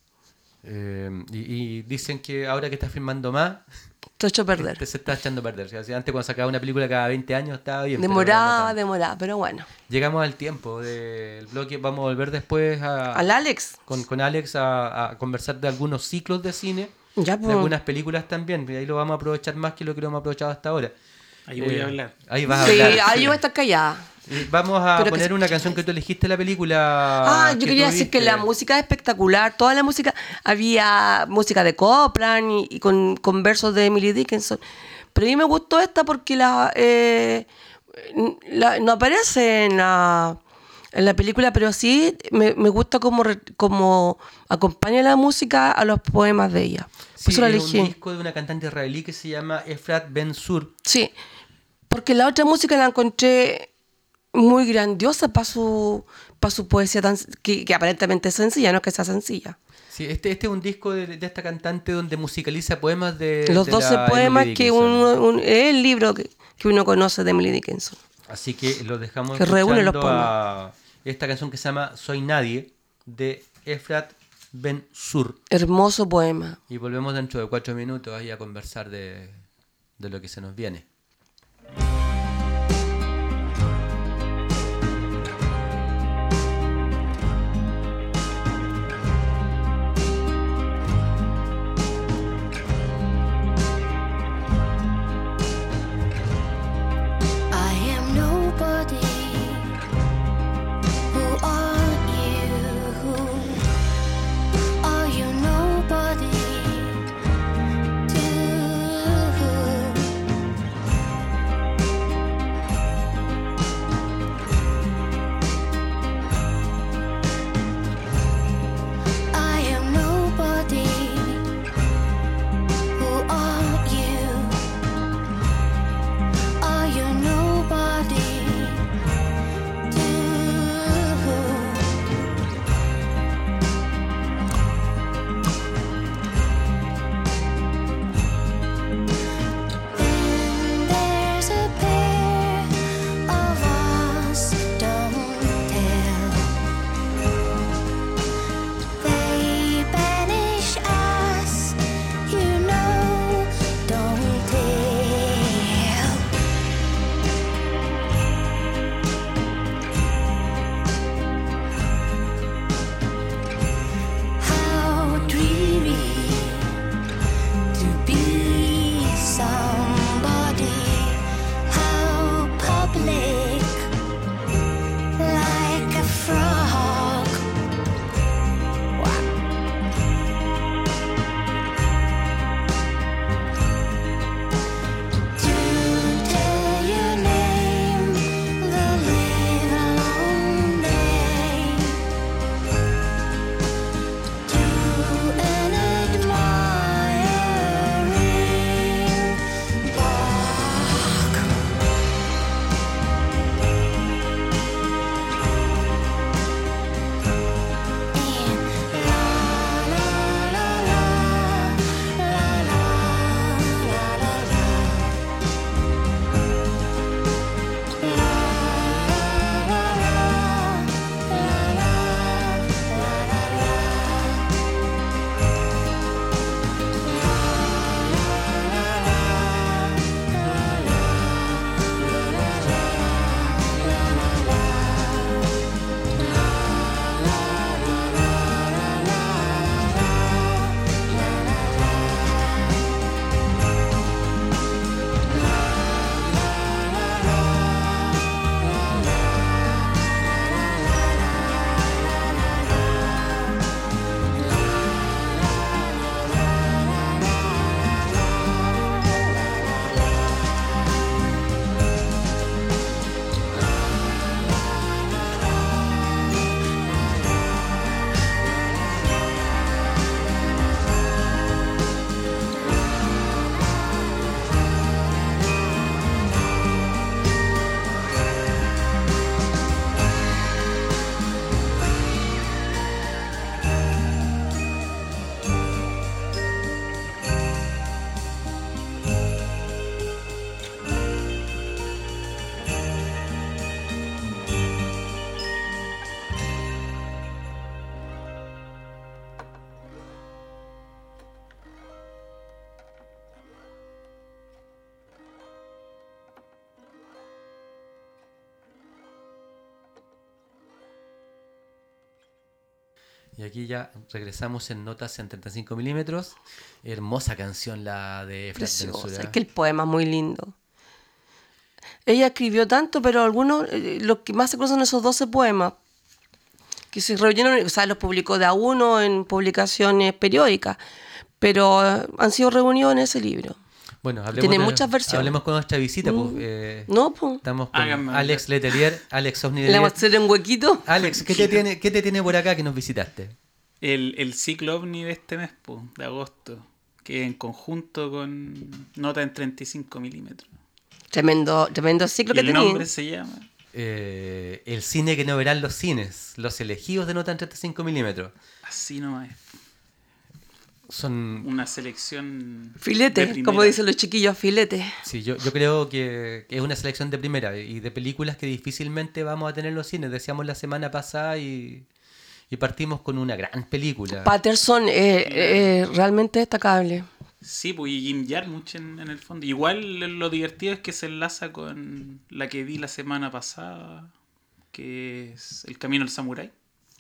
Speaker 3: Y dicen que ahora que está filmando más,
Speaker 4: Te he hecho perder.
Speaker 3: se está echando a perder. O sea, antes cuando sacaba una película cada 20 años estaba bien. pero ahora no tanto.
Speaker 4: Demoraba, pero bueno.
Speaker 3: Llegamos al tiempo del bloque. Vamos a volver después
Speaker 4: Al Alex.
Speaker 3: con Alex a conversar de algunos ciclos de cine,
Speaker 4: Ya,
Speaker 3: de
Speaker 4: pues.
Speaker 3: algunas películas también. Y ahí lo vamos a aprovechar más que lo que lo hemos aprovechado hasta ahora.
Speaker 5: Ahí voy a hablar.
Speaker 3: Ahí vas a
Speaker 4: Sí,
Speaker 3: hablar.
Speaker 4: ahí yo voy a estar callada.
Speaker 3: Y vamos a
Speaker 4: Pero que
Speaker 3: poner
Speaker 4: se-
Speaker 3: una canción que tú elegiste en la película.
Speaker 4: Yo
Speaker 3: que
Speaker 4: quería
Speaker 3: tú
Speaker 4: decir que
Speaker 3: viste.
Speaker 4: la música es espectacular. Toda la música, había música de Copland y con versos de Emily Dickinson. Pero a mí me gustó esta porque no aparece en la película, pero sí me gusta como acompaña la música a los poemas de ella. Por
Speaker 3: Sí,
Speaker 4: eso la
Speaker 3: es
Speaker 4: elegí.
Speaker 3: un disco de una cantante israelí que se llama Efrat Ben Sur.
Speaker 4: Sí, porque la otra música la encontré muy grandiosa para su poesía que aparentemente es sencilla, no es que sea sencilla.
Speaker 3: Sí, este es un disco de esta cantante donde musicaliza poemas de
Speaker 4: Los
Speaker 3: de
Speaker 4: 12
Speaker 3: la
Speaker 4: poemas
Speaker 3: Emily
Speaker 4: que
Speaker 3: Dickinson.
Speaker 4: es el libro que uno conoce de Emily Dickinson.
Speaker 3: Así que los dejamos
Speaker 4: Que reúne los
Speaker 3: escuchando a esta canción que se llama Soy Nadie de Efrat Ben Sur.
Speaker 4: Hermoso poema.
Speaker 3: Y volvemos dentro de 4 minutos ahí a conversar de lo que se nos viene.
Speaker 6: I am nobody. Who are you? Are you nobody?
Speaker 3: Y aquí ya regresamos en notas en 35 milímetros. Hermosa canción la de Efrat
Speaker 4: Preciosa.
Speaker 3: Ben-Sura.
Speaker 4: Es que el poema es muy lindo. Ella escribió tanto, pero algunos, lo que más se conocen son esos 12 poemas, que se reunieron, o sea, los publicó de a uno en publicaciones periódicas, pero han sido reunidos en ese libro.
Speaker 3: Bueno,
Speaker 4: Tiene muchas versiones.
Speaker 3: Hablemos con nuestra visita. Pues,
Speaker 4: No, pues.
Speaker 3: estamos con
Speaker 5: Háganme
Speaker 3: Alex Letelier, Alex Ovni
Speaker 4: Le vamos a hacer un huequito.
Speaker 3: Alex, ¿qué te tiene por acá que nos visitaste?
Speaker 5: El ciclo OVNI de este mes, po, de agosto, que en conjunto con nota en 35 milímetros.
Speaker 4: Tremendo ciclo
Speaker 5: Y
Speaker 4: que
Speaker 5: el
Speaker 4: tenía.
Speaker 5: nombre se llama...
Speaker 3: El cine que no verán los cines, los elegidos de nota en 35 milímetros.
Speaker 5: Así nomás.
Speaker 3: Son,
Speaker 5: Una selección... de
Speaker 4: Filete,
Speaker 5: primera.
Speaker 4: como dicen los chiquillos, filete.
Speaker 3: sí, yo creo que es una selección de primera y de películas que difícilmente vamos a tener en los cines. Decíamos la semana pasada y partimos con una gran película.
Speaker 4: Patterson es realmente destacable.
Speaker 5: Sí, pues y Jim Jarmusch en el fondo. Igual lo divertido es que se enlaza con la que vi la semana pasada, que es El Camino del Samurái,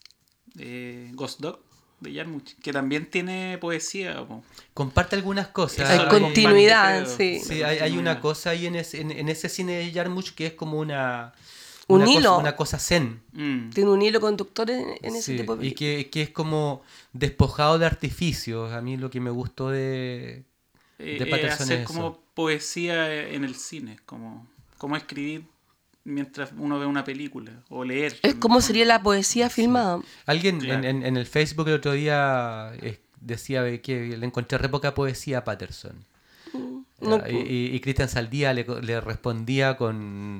Speaker 5: Ghost Dog, de Jarmusch, que también tiene poesía. Po.
Speaker 3: Comparte algunas cosas.
Speaker 4: Hay
Speaker 5: Eso lo
Speaker 4: continuidad,
Speaker 5: comparte, creo.
Speaker 4: sí.
Speaker 3: Sí, hay una cosa ahí en ese cine de Jarmusch que es como
Speaker 4: Un
Speaker 3: una
Speaker 4: hilo.
Speaker 3: cosa, una cosa zen.
Speaker 5: Tiene
Speaker 4: un hilo conductor en ese
Speaker 3: Sí,
Speaker 4: tipo de
Speaker 3: y que es como despojado de artificios. A mí lo que me gustó de Patterson
Speaker 5: hacer
Speaker 3: es
Speaker 5: como
Speaker 3: eso.
Speaker 5: poesía en el cine, como escribir mientras uno ve una película, o leer.
Speaker 4: Es como sería la poesía filmada.
Speaker 3: Alguien
Speaker 5: Claro.
Speaker 3: en el Facebook el otro día decía que le encontré re poca poesía a Patterson.
Speaker 4: No,
Speaker 3: Y Cristian Saldía le respondía con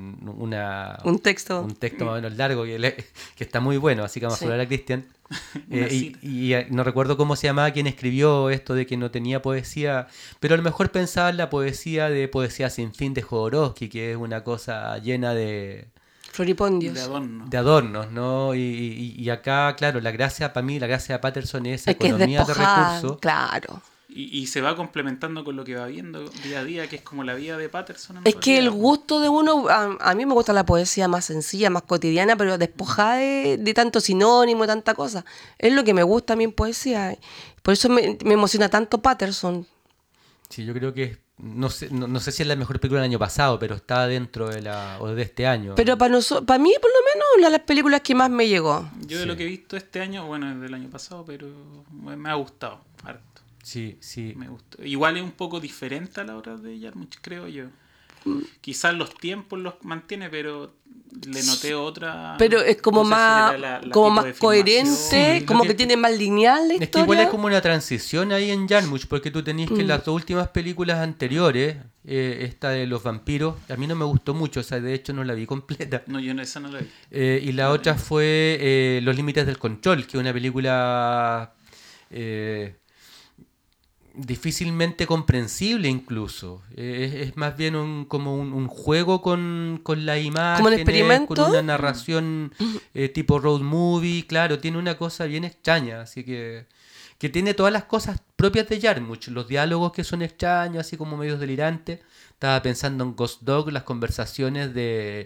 Speaker 4: un texto.
Speaker 3: un texto más o menos largo que está muy bueno, así que vamos
Speaker 4: Sí.
Speaker 3: a hablar a Cristian.
Speaker 5: Una
Speaker 3: Y
Speaker 5: cita.
Speaker 3: no recuerdo cómo se llamaba quien escribió esto de que no tenía poesía, pero a lo mejor pensaba en la poesía de Poesía sin fin de Jodorowsky, que es una cosa llena de
Speaker 4: Floripondios.
Speaker 5: de adorno.
Speaker 3: adornos, ¿no? Y acá, claro, para mí la gracia de Patterson es esa
Speaker 4: Es que es
Speaker 3: economía de
Speaker 4: despojada,
Speaker 3: recursos.
Speaker 4: claro.
Speaker 5: Y se va complementando con lo que va viendo día a día, que es como la vida de Patterson. en
Speaker 4: Es que el
Speaker 5: realidad.
Speaker 4: gusto de uno, a mí me gusta la poesía más sencilla, más cotidiana, pero despojada de tanto sinónimo, tanta cosa. Es lo que me gusta a mí en poesía. Por eso me emociona tanto Patterson.
Speaker 3: Sí, yo creo que no sé si es la mejor película del año pasado, pero está dentro de este año.
Speaker 4: Pero para mí, por lo menos, una de las películas que más me llegó.
Speaker 5: Yo de
Speaker 3: Sí.
Speaker 5: lo que he visto este año, bueno, es del año pasado, pero me ha gustado harto.
Speaker 3: Sí, sí.
Speaker 5: Me gustó. Igual es un poco diferente a la obra de Jarmusch, creo yo. Quizás los tiempos los mantiene, pero le noté otra.
Speaker 4: Pero es como
Speaker 5: no sé si
Speaker 4: más,
Speaker 5: era la
Speaker 4: como
Speaker 5: tipo
Speaker 4: más
Speaker 5: de
Speaker 4: coherente,
Speaker 5: filmación.
Speaker 3: Sí,
Speaker 4: como
Speaker 3: lo
Speaker 4: que tiene más lineal la
Speaker 3: Es que
Speaker 4: historia.
Speaker 3: igual es como una transición ahí en Jarmusch, porque tú tenías que las dos últimas películas anteriores, esta de los vampiros, a mí no me gustó mucho, o sea, de hecho no la vi completa.
Speaker 5: No, yo esa no la vi.
Speaker 3: Y la otra fue Los límites del control, que es una película difícilmente comprensible incluso. Es más bien como un juego con la imagen,
Speaker 4: ¿Como un experimento?
Speaker 3: con una narración tipo road movie, claro, tiene una cosa bien extraña, así que tiene todas las cosas propias de Jarmusch, los diálogos que son extraños, así como medios delirantes. Estaba pensando en Ghost Dog, las conversaciones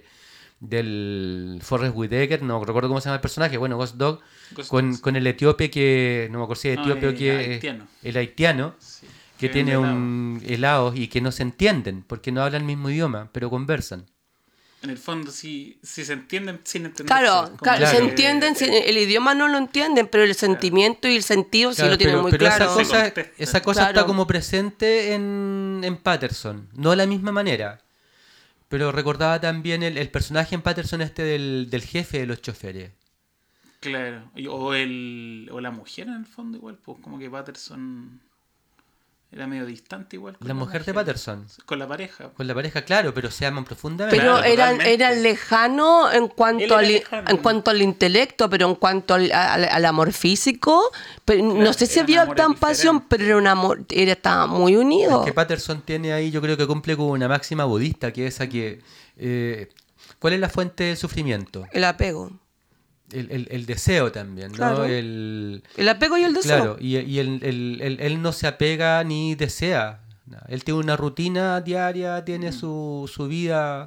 Speaker 3: del Forrest Whitaker, no recuerdo cómo se llama el personaje, bueno, Ghost Dog,
Speaker 5: Ghost
Speaker 3: con,
Speaker 5: Dog.
Speaker 3: con el etíope que, no me acuerdo si es
Speaker 5: No,
Speaker 3: etíope o que
Speaker 5: haitiano.
Speaker 3: el haitiano,
Speaker 5: Sí.
Speaker 3: que
Speaker 5: vende
Speaker 3: tiene
Speaker 5: helado.
Speaker 3: un helado y que no se entienden, porque no hablan el mismo idioma, pero conversan.
Speaker 5: En el fondo, sí se entienden sin entenderse.
Speaker 4: Claro,
Speaker 5: Como
Speaker 4: claro,
Speaker 3: Claro.
Speaker 4: se
Speaker 5: que-
Speaker 4: entienden, el idioma no lo entienden, pero el sentimiento y el sentido sí
Speaker 3: Claro,
Speaker 4: lo tienen muy
Speaker 3: pero
Speaker 4: claro.
Speaker 3: esa cosa
Speaker 4: Claro.
Speaker 3: está como presente en Patterson, no de la misma manera. Pero recordaba también el personaje en Patterson del jefe de los choferes.
Speaker 5: Claro. O la mujer en el fondo igual, pues como que Patterson era medio distante igual. con
Speaker 3: La mujer de Patterson.
Speaker 5: Con la pareja.
Speaker 3: Con la pareja, claro, pero se aman profundamente.
Speaker 4: Pero
Speaker 5: Claro, totalmente.
Speaker 4: eran lejanos en
Speaker 5: Él
Speaker 4: cuanto
Speaker 5: era
Speaker 4: al,
Speaker 5: lejano.
Speaker 4: en cuanto al intelecto, pero en cuanto al amor físico, pero no sé si
Speaker 5: eran
Speaker 4: había
Speaker 5: amores
Speaker 4: tan pasión,
Speaker 5: diferentes.
Speaker 4: pero era un amor, estaba muy unido.
Speaker 3: Es que Patterson tiene ahí, yo creo que cumple con una máxima budista, que es esa que... ¿cuál es la fuente del sufrimiento?
Speaker 4: El apego.
Speaker 3: El deseo también, ¿no?
Speaker 4: Claro.
Speaker 3: El
Speaker 4: apego y el deseo.
Speaker 3: Claro, y él no se apega ni desea. Él tiene una rutina diaria, tiene su vida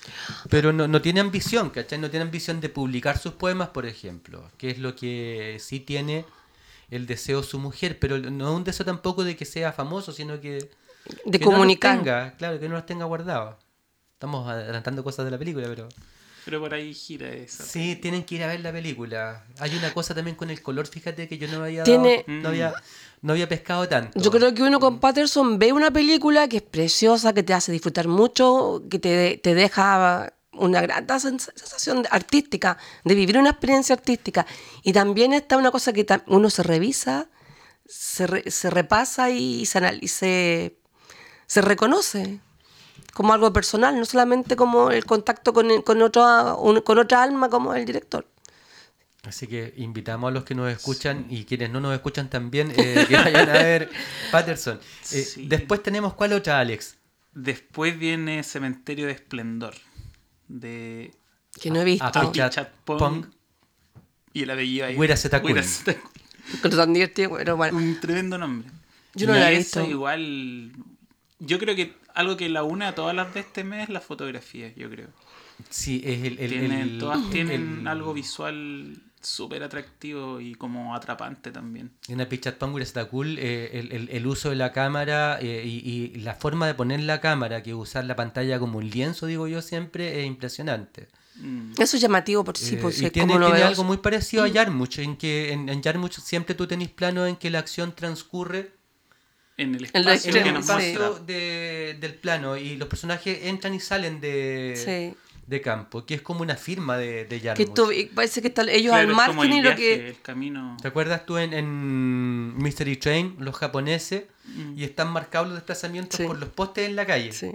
Speaker 3: Pero no tiene ambición, ¿cachai? No tiene ambición de publicar sus poemas, por ejemplo, que es lo que sí tiene el deseo su mujer, pero no es un deseo tampoco de que sea famoso, sino que
Speaker 4: De
Speaker 3: que
Speaker 4: comunicar.
Speaker 3: no los tenga, claro, que no los tenga guardados. Estamos adelantando cosas de la película, pero
Speaker 5: Pero por ahí gira eso.
Speaker 3: sí, tienen que ir a ver la película. Hay una cosa también con el color, fíjate que yo no había
Speaker 4: Tiene-
Speaker 3: no había pescado tanto.
Speaker 4: Yo creo que uno con Patterson ve una película que es preciosa, que te hace disfrutar mucho, que te deja una grata sensación artística, de vivir una experiencia artística. Y también está una cosa que uno se revisa, se repasa y se reconoce como algo personal, no solamente como el contacto con otra alma como el director.
Speaker 3: Así que invitamos a los que nos escuchan y quienes no nos escuchan también que vayan a ver Patterson.
Speaker 5: Sí.
Speaker 3: Después tenemos, ¿cuál otra, Alex?
Speaker 5: Después viene Cementerio de Esplendor, de
Speaker 4: Que no he visto.
Speaker 3: Apichat Pong.
Speaker 5: y el apellido ahí.
Speaker 3: Wira Setakul.
Speaker 5: Wira Setakul.
Speaker 4: Con tan divertido, pero bueno.
Speaker 5: Un tremendo nombre.
Speaker 4: Yo no
Speaker 5: Y
Speaker 4: la he
Speaker 5: esa
Speaker 4: visto.
Speaker 5: igual, yo creo que algo que la une a todas las de este mes es la fotografía, yo creo.
Speaker 3: Sí, es
Speaker 5: Todas tienen algo visual súper atractivo y como atrapante también.
Speaker 3: En Apichat Pong, Wira Setakul, el uso de la cámara y la forma de poner la cámara, que usar la pantalla como un lienzo, digo yo siempre, es impresionante.
Speaker 4: Eso es llamativo por sí, pues
Speaker 3: Y
Speaker 4: es
Speaker 3: tiene
Speaker 4: como novedoso.
Speaker 3: algo muy parecido a Yarmouth, en que en Yarmouth siempre tú tenés planos en que la acción transcurre
Speaker 5: En el
Speaker 4: En lo
Speaker 5: espacio que
Speaker 3: en el
Speaker 5: nos
Speaker 4: extremo,
Speaker 3: espacio
Speaker 5: muestra.
Speaker 3: del plano y los personajes entran y salen de campo, que es como una firma de
Speaker 4: Que
Speaker 3: Yarmouth.
Speaker 4: parece que están ellos
Speaker 5: Claro,
Speaker 4: al
Speaker 5: es como
Speaker 4: margen
Speaker 5: el
Speaker 4: y lo
Speaker 5: viaje,
Speaker 4: que...
Speaker 5: el camino.
Speaker 3: ¿Te acuerdas tú en Mystery Train, los japoneses, y están marcados los desplazamientos
Speaker 4: Sí.
Speaker 3: por los postes en la calle?
Speaker 4: Sí.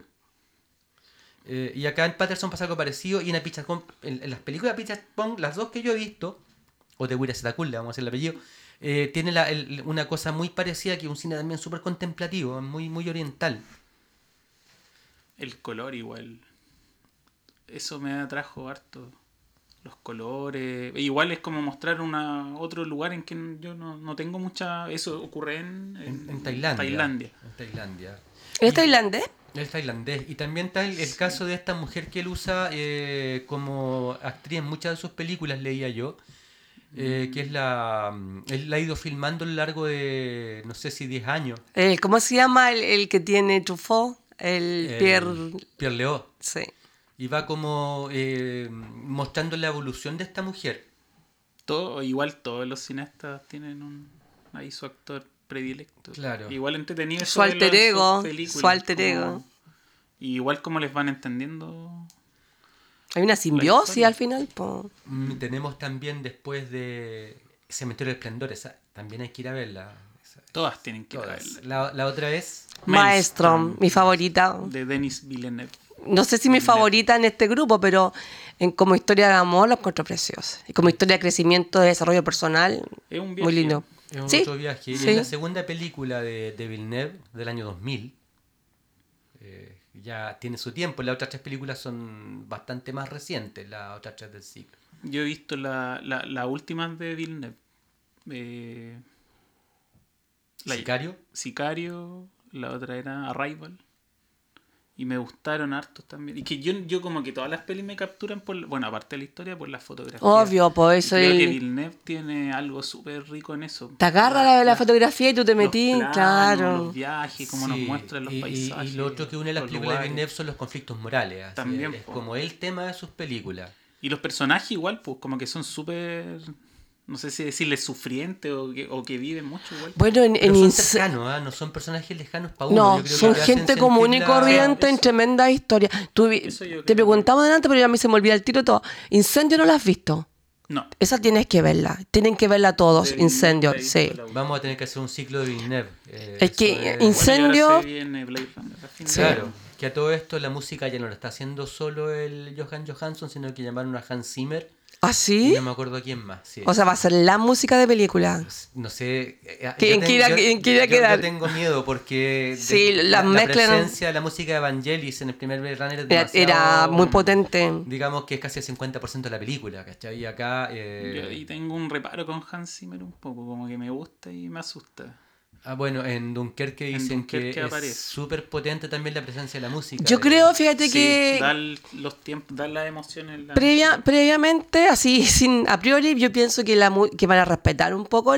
Speaker 3: Y acá en Patterson pasa algo parecido, y en Apichat Pong, en las películas de Apichat Pong, las dos que yo he visto, o de Wira Setakul, le vamos a decir el apellido, tiene una cosa muy parecida, que es un cine también súper contemplativo, muy, muy oriental.
Speaker 5: El color igual. Eso me atrajo harto. Los colores. Igual es como mostrar otro lugar en que yo no tengo mucha... Eso ocurre
Speaker 3: En Tailandia. En Tailandia.
Speaker 4: ¿Es tailandés?
Speaker 3: El tailandés. Y también está el caso de esta mujer que él usa como actriz en muchas de sus películas, leía yo. Que es él la ha ido filmando a lo largo de, no sé si 10 años.
Speaker 4: ¿Cómo se llama el que tiene Truffaut? Pierre...
Speaker 3: Pierre Léaud.
Speaker 4: Sí.
Speaker 3: Y va como mostrando la evolución de esta mujer.
Speaker 5: Igual todos los cineastas tienen ahí su actor predilecto.
Speaker 3: Claro.
Speaker 5: Igual entretenido
Speaker 4: Su
Speaker 5: eso verlo
Speaker 4: alter
Speaker 5: en sus
Speaker 4: ego,
Speaker 5: películas,
Speaker 4: su alter
Speaker 5: como-
Speaker 4: ego.
Speaker 5: Y igual como les van entendiendo.
Speaker 4: Hay una simbiosis
Speaker 5: historia.
Speaker 4: al final, po.
Speaker 3: Tenemos también después de Cementerio de Esplendor, esa también hay que ir a verla.
Speaker 5: Todas tienen que
Speaker 3: Todas.
Speaker 5: verla.
Speaker 3: La otra es
Speaker 4: Maelstrom, mi favorita.
Speaker 5: De Denis Villeneuve.
Speaker 4: No sé si mi favorita en este grupo, pero como historia de amor la encuentro preciosa. Y como historia de crecimiento, de desarrollo personal,
Speaker 5: Es un viaje.
Speaker 4: muy lindo.
Speaker 3: Es un
Speaker 4: ¿Sí?
Speaker 3: otro viaje. Y
Speaker 4: Sí.
Speaker 3: es la segunda película de Villeneuve del año 2000. Ya tiene su tiempo. Las otras tres películas son bastante más recientes, las otras tres del ciclo.
Speaker 5: Yo he visto la última de Villeneuve.
Speaker 3: ¿Sicario?
Speaker 5: Sicario, la otra era Arrival. Y me gustaron hartos también. Y que yo como que todas las pelis me capturan por... Bueno, aparte de la historia, por la fotografía.
Speaker 4: Obvio, pues eso
Speaker 5: Creo que
Speaker 4: es...
Speaker 5: Villeneuve tiene algo súper rico en eso.
Speaker 4: Te agarra la fotografía y tú te
Speaker 5: los
Speaker 4: metí,
Speaker 5: planos,
Speaker 4: claro.
Speaker 5: Los viajes, cómo nos
Speaker 3: Sí,
Speaker 5: muestran los paisajes.
Speaker 3: Y lo otro que une las
Speaker 5: los
Speaker 3: películas de
Speaker 5: lugares.
Speaker 3: Villeneuve son los conflictos morales. Así
Speaker 5: También,
Speaker 3: es
Speaker 5: po.
Speaker 3: como el tema de sus películas.
Speaker 5: Y los personajes igual, pues como que son súper... No sé si decirle sufrientes o que viven mucho igual.
Speaker 4: Bueno,
Speaker 3: Pero son cercanos, ¿ah? No son personajes lejanos para uno.
Speaker 4: No,
Speaker 3: Yo creo
Speaker 4: son
Speaker 3: que te hacen
Speaker 4: gente común y
Speaker 3: sentir la-
Speaker 4: corriente en
Speaker 5: Eso.
Speaker 4: tremenda historia.
Speaker 5: Eso yo
Speaker 4: Te
Speaker 5: creo.
Speaker 4: preguntamos delante, pero ya a mí se me olvida el tiro todo. Incendio no la has visto.
Speaker 5: No.
Speaker 4: Esa tienes que verla. Tienen que verla todos.
Speaker 5: De
Speaker 4: Incendio,
Speaker 5: Villeneuve,
Speaker 4: sí.
Speaker 5: la-
Speaker 3: Vamos a tener que hacer un ciclo de Villeneuve.
Speaker 4: Es que
Speaker 3: eso
Speaker 5: Bueno,
Speaker 4: Incendio-
Speaker 5: y ahora se viene Blade Runner, al fin de
Speaker 4: Sí.
Speaker 5: año.
Speaker 3: Claro, que a todo esto la música ya no la está haciendo solo el Johan Johansson, sino que llamaron a Hans Zimmer.
Speaker 4: ¿Ah,
Speaker 3: Y
Speaker 4: sí?
Speaker 3: no me acuerdo quién más. Sí.
Speaker 4: O sea, va a ser la música de película.
Speaker 3: No sé.
Speaker 4: ¿En qué irá a quedar?
Speaker 3: Yo tengo miedo porque
Speaker 4: Sí, la
Speaker 3: la
Speaker 4: mezclan-
Speaker 3: presencia de la música de Vangelis en el primer Blade Runner es
Speaker 4: Era
Speaker 3: demasiado,
Speaker 4: muy potente.
Speaker 3: digamos que es casi el 50% de la película, ¿cachai? Y acá...
Speaker 5: Yo ahí tengo un reparo con Hans Zimmer un poco, como que me gusta y me asusta.
Speaker 3: Bueno, en Dunkerque
Speaker 5: En
Speaker 3: dicen
Speaker 5: Dunkerque
Speaker 3: que
Speaker 5: aparece.
Speaker 3: es súper potente también la presencia de la música.
Speaker 4: Yo creo, fíjate
Speaker 5: Sí,
Speaker 4: que
Speaker 5: da los tiempos, da las emociones.
Speaker 4: previamente, así, sin a priori, yo pienso que, que van a respetar un poco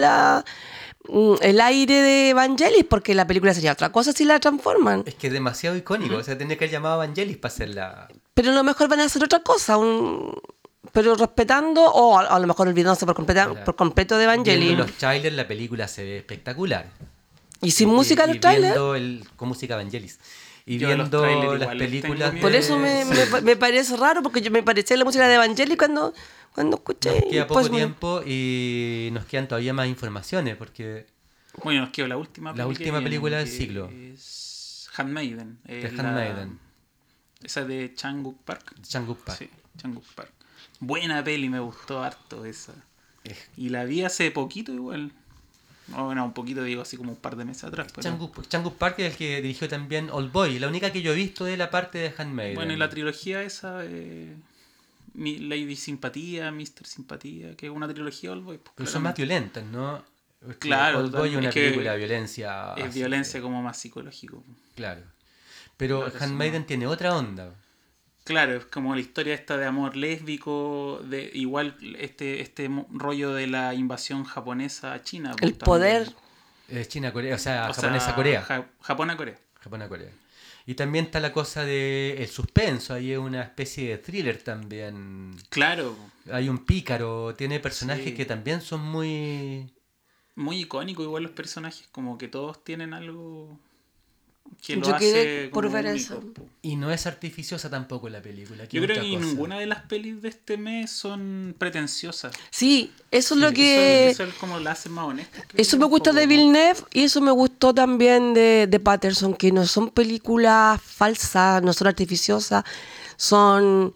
Speaker 4: el aire de Vangelis, porque la película sería otra cosa si la transforman.
Speaker 3: Es que es demasiado icónico, o sea, tenía que haber llamado a Vangelis para hacerla.
Speaker 4: Pero a lo mejor van a hacer otra cosa, pero respetando, o a lo mejor olvidándose por completo de
Speaker 3: Viendo
Speaker 4: Vangelis.
Speaker 3: los trailers, la película se ve espectacular.
Speaker 4: Y sin música en el trailer.
Speaker 3: Con música Vangelis. Y
Speaker 5: Yo a los
Speaker 3: viendo
Speaker 5: trailers
Speaker 3: las
Speaker 5: igual les
Speaker 3: películas.
Speaker 5: tengo
Speaker 4: Por
Speaker 5: miedo.
Speaker 4: eso me parece raro, porque yo me parecía la música de Vangelis cuando escuché.
Speaker 3: Nos queda poco
Speaker 4: pues,
Speaker 3: tiempo y nos quedan todavía más informaciones porque
Speaker 5: Bueno, nos quedó la última
Speaker 3: La última película del siglo.
Speaker 5: Es Handmaiden.
Speaker 3: The Handmaiden.
Speaker 5: Esa de Chang-wook Park.
Speaker 3: Chang-wook Park.
Speaker 5: Sí, Chang-wook Park. Buena peli, me gustó harto esa. Y la vi hace poquito igual. Bueno, un poquito digo así como un par de meses atrás. Pero...
Speaker 3: Chang-wook Park es el que dirigió también Old Boy, la única que yo he visto de la parte de Handmaiden.
Speaker 5: Bueno, y la trilogía esa, Lady Simpatía, Mr. Simpatía, que es una trilogía Old Boy. Pues,
Speaker 3: Pero son más violentas, ¿no? Es que
Speaker 5: Claro,
Speaker 3: Old Boy es una
Speaker 5: es que
Speaker 3: película de violencia.
Speaker 5: Es
Speaker 3: así
Speaker 5: violencia
Speaker 3: que-
Speaker 5: como más psicológico.
Speaker 3: Claro. Pero
Speaker 5: Claro, eso
Speaker 3: Handmaiden
Speaker 5: no.
Speaker 3: tiene otra onda.
Speaker 5: Claro, es como la historia esta de amor lésbico, de igual rollo de la invasión japonesa a China.
Speaker 4: El
Speaker 5: pues,
Speaker 4: poder.
Speaker 5: también.
Speaker 3: China-Corea, o sea,
Speaker 5: O sea,
Speaker 3: japonesa-Corea.
Speaker 5: Japón a Corea.
Speaker 3: Japón-Corea. Y también está la cosa de el suspenso, ahí es una especie de thriller también.
Speaker 5: Claro,
Speaker 3: Hay un pícaro, tiene personajes
Speaker 5: Sí.
Speaker 3: que también son muy...
Speaker 5: muy icónico igual los personajes, como que todos tienen algo que lo
Speaker 4: Yo quedé
Speaker 5: hace
Speaker 4: por
Speaker 5: como
Speaker 4: ver
Speaker 5: único,
Speaker 4: eso.
Speaker 5: po.
Speaker 3: Y no es artificiosa tampoco la película.
Speaker 5: Yo creo que ninguna de las pelis de este mes son pretenciosas.
Speaker 4: Sí, eso es lo que...
Speaker 5: Eso es como la hacen más honesta. creo
Speaker 4: Eso
Speaker 5: yo,
Speaker 4: me
Speaker 5: un
Speaker 4: gusta
Speaker 5: poco,
Speaker 4: de
Speaker 5: ¿no?
Speaker 4: Villeneuve y eso me gustó también de Patterson, que no son películas falsas, no son artificiosas, son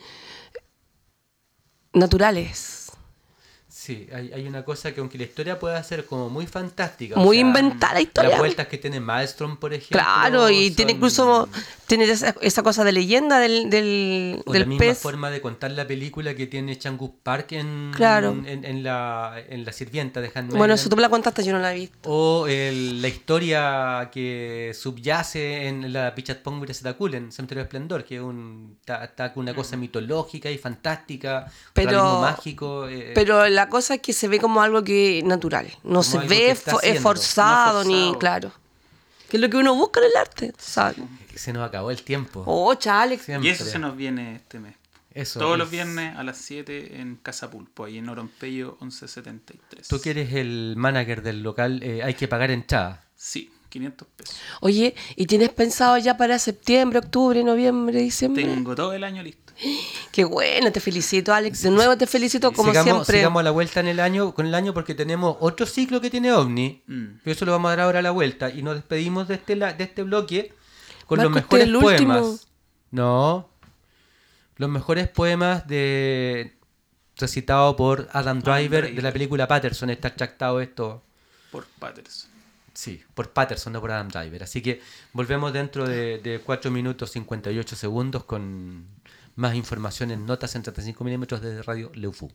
Speaker 4: naturales.
Speaker 3: Sí, hay una cosa que aunque la historia pueda ser como muy fantástica.
Speaker 4: Muy inventada la historia.
Speaker 3: Las vueltas que tiene Maelstrom, por ejemplo.
Speaker 4: Claro, y tiene
Speaker 3: son-
Speaker 4: incluso tiene esa cosa de leyenda del
Speaker 3: O la misma
Speaker 4: pez.
Speaker 3: forma de contar la película que tiene Chang-wook Park
Speaker 4: Claro.
Speaker 3: en la sirvienta de Handmaiden.
Speaker 4: Bueno, si tú me la contaste, yo no la he visto.
Speaker 3: O la historia que subyace en la Pichatpong Virasetacool, en Cementerio de Esplendor, que es está con una cosa mitológica y fantástica,
Speaker 4: Pero-
Speaker 3: realismo mágico.
Speaker 4: Pero la cosa es que se ve como algo que natural. No
Speaker 3: Como
Speaker 4: se
Speaker 3: algo
Speaker 4: ve
Speaker 3: que está haciendo,
Speaker 4: forzado,
Speaker 5: no
Speaker 4: ni
Speaker 5: forzado.
Speaker 4: claro. Que es lo que uno busca en el arte, ¿sabes?
Speaker 3: Se nos acabó el tiempo.
Speaker 4: Oh, chale.
Speaker 3: Siempre.
Speaker 5: Y eso se nos viene este mes.
Speaker 3: Eso
Speaker 5: Todos los
Speaker 3: es-
Speaker 5: viernes a las 7 en Casa Pulpo, ahí en Orompeyo 1173.
Speaker 3: Tú que eres el manager del local, hay que pagar entrada.
Speaker 5: Sí, 500 pesos.
Speaker 4: Oye, ¿y tienes pensado ya para septiembre, octubre, noviembre, diciembre?
Speaker 5: Tengo todo el año listo.
Speaker 4: Qué bueno, te felicito, Alex. De nuevo te felicito como siempre.
Speaker 3: Sigamos a la vuelta con el año porque tenemos otro ciclo que tiene OVNI. Pero eso lo vamos a dar ahora a la vuelta. Y nos despedimos de este bloque con los
Speaker 4: Marco, este
Speaker 3: mejores
Speaker 4: es el
Speaker 3: poemas.
Speaker 4: último.
Speaker 3: No. Los mejores poemas recitado por Adam Driver de la película Patterson. Está extractado esto.
Speaker 5: Por Patterson.
Speaker 3: Sí, por Patterson, no por Adam Driver. Así que volvemos dentro de 4 minutos 58 segundos con más información en notas en 35 milímetros desde Radio Leufu.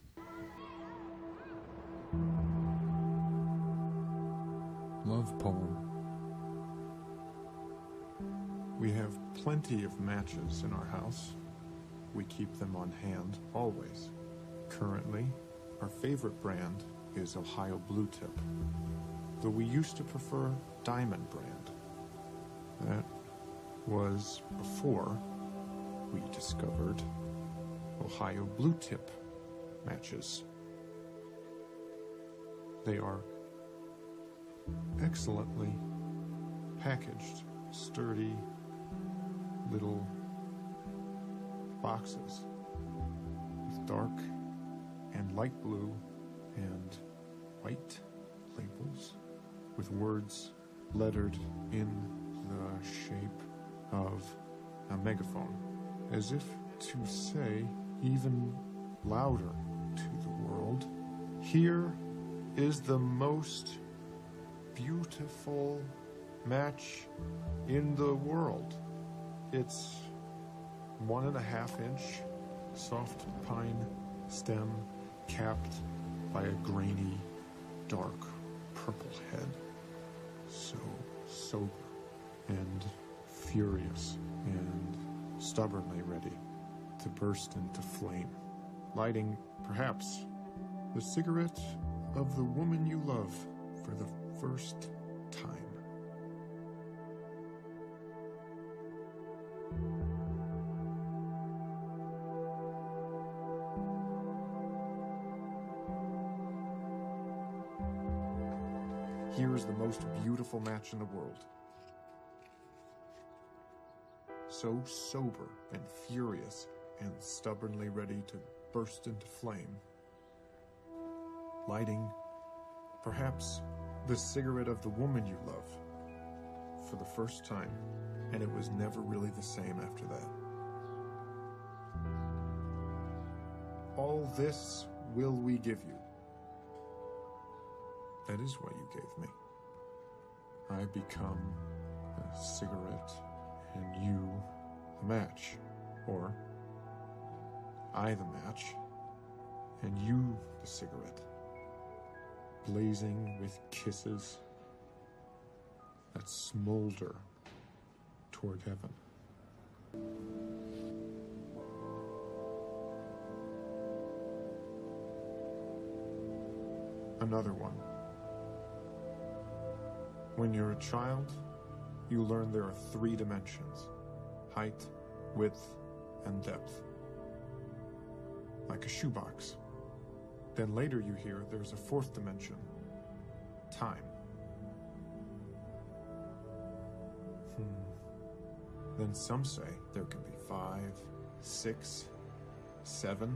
Speaker 7: Love poem. We have plenty of matches in our house. We keep them on hand always. Currently, our favorite brand is Ohio Blue Tip, though we used to prefer Diamond brand. That was before we discovered Ohio Blue Tip matches. They are excellently packaged, sturdy little boxes with dark and light blue and white labels with words lettered in the shape of a megaphone, as if to say even louder to the world, here is the most beautiful match in the world. It's 1.5 inch soft pine stem capped by a grainy dark purple head. so sober and furious and stubbornly ready to burst into flame, lighting, perhaps, the cigarette of the woman you love for the first time. Here is the most beautiful match in the world. So sober and furious and stubbornly ready to burst into flame, lighting, perhaps, the cigarette of the woman you love for the first time, and it was never really the same after that. All this will we give you. That is what you gave me. I become a cigarette and you the match, or I the match and you the cigarette, blazing with kisses that smolder toward heaven. Another one. When you're a child, you learn there are 3 dimensions: height, width, and depth. Like a shoebox. Then later you hear there's a 4th dimension: time. Then some say there can be 5, 6, 7.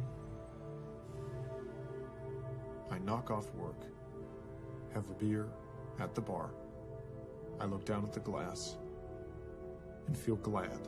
Speaker 7: I knock off work, have a beer at the bar. I look down at the glass and feel glad.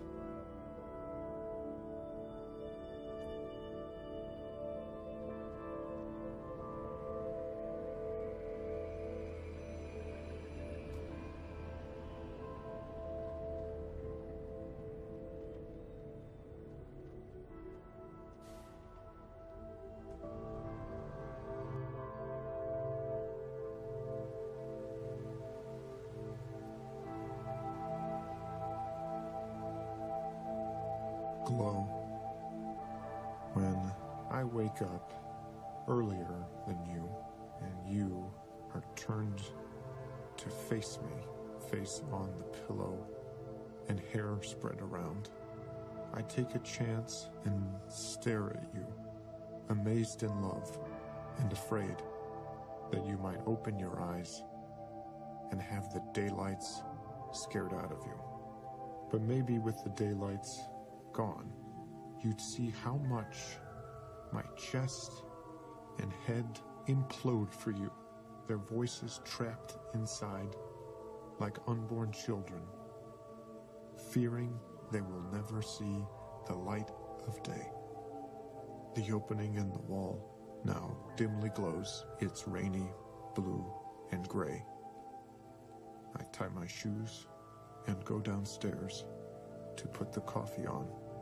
Speaker 7: Glow. When I wake up earlier than you, and you are turned to face me, face on the pillow, and hair spread around, I take a chance and stare at you, amazed in love and afraid that you might open your eyes and have the daylights scared out of you. But maybe with the daylights gone, you'd see how much my chest and head implode for you, their voices trapped inside like unborn children, fearing they will never see the light of day. The opening in the wall now dimly glows. It's rainy, blue, and gray. I tie my shoes and go downstairs to put the coffee on.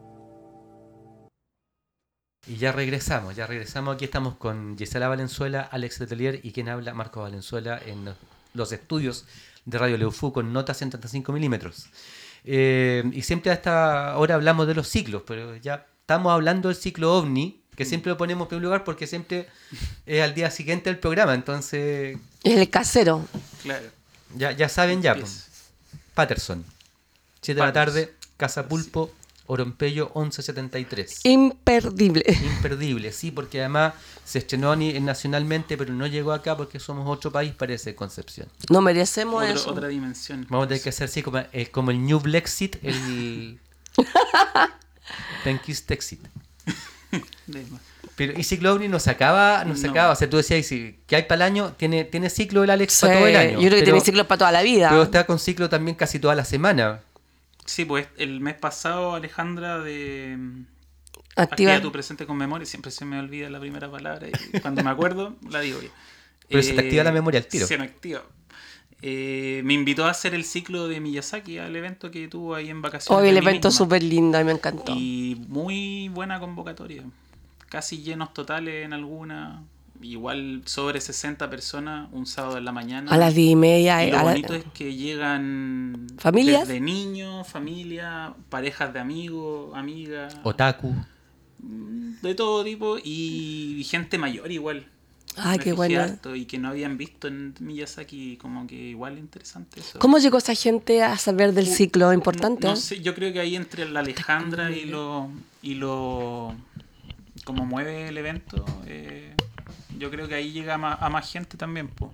Speaker 3: Y ya regresamos. Aquí estamos con Gisela Valenzuela, Alex Letelier y quien habla, Marco Valenzuela, en los estudios de Radio Leufú con notas en 35 milímetros. Y siempre a esta hora hablamos de los ciclos, pero ya estamos hablando del ciclo OVNI, que siempre lo ponemos en primer lugar porque siempre es al día siguiente del programa, entonces...
Speaker 4: Es el casero.
Speaker 5: Claro.
Speaker 3: Ya saben ya. Pues. Patterson, 7 de la tarde, Casa Pulpo, Orompello 1173. Imperdible, sí, porque además se estrenó nacionalmente, pero no llegó acá porque somos otro país, parece, Concepción.
Speaker 4: No merecemos eso.
Speaker 5: Otra dimensión.
Speaker 3: Vamos a tener que hacer así como el New Blexit, el Penkist Texit. Pero y ciclo OVNI no se acaba. O sea, tú decías que hay para el año, tiene ciclo el Alex para todo el año.
Speaker 4: Yo creo que tiene ciclo para toda la vida.
Speaker 3: Pero está con ciclo también casi toda la semana.
Speaker 5: Sí, pues el mes pasado Alejandra de
Speaker 4: Activa
Speaker 5: tu presente con memoria, siempre se me olvida la primera palabra y cuando me acuerdo la digo bien.
Speaker 3: Pero se te activa la memoria al tiro.
Speaker 5: Se me activa. Me invitó a hacer el ciclo de Miyazaki al evento que tuvo ahí en vacaciones.
Speaker 4: Hoy el evento súper lindo, a mí me encantó.
Speaker 5: Y muy buena convocatoria. Casi llenos totales en alguna. igual sobre 60 personas un sábado en la mañana.
Speaker 4: A las 10:30.
Speaker 5: Y lo bonito es que llegan
Speaker 4: ¿Familias?
Speaker 5: desde niños, familia, parejas de amigos, amigas,
Speaker 3: Otaku.
Speaker 5: de todo tipo y gente mayor igual.
Speaker 4: Ah,
Speaker 5: Me
Speaker 4: qué
Speaker 5: fijé
Speaker 4: bueno.
Speaker 5: harto y que no habían visto en Miyazaki, como que igual interesante eso.
Speaker 4: ¿Cómo llegó esa gente a saber del ciclo importante?
Speaker 5: No sé, yo creo que ahí entre la Alejandra y lo como mueve el evento, yo creo que ahí llega a más gente también, po.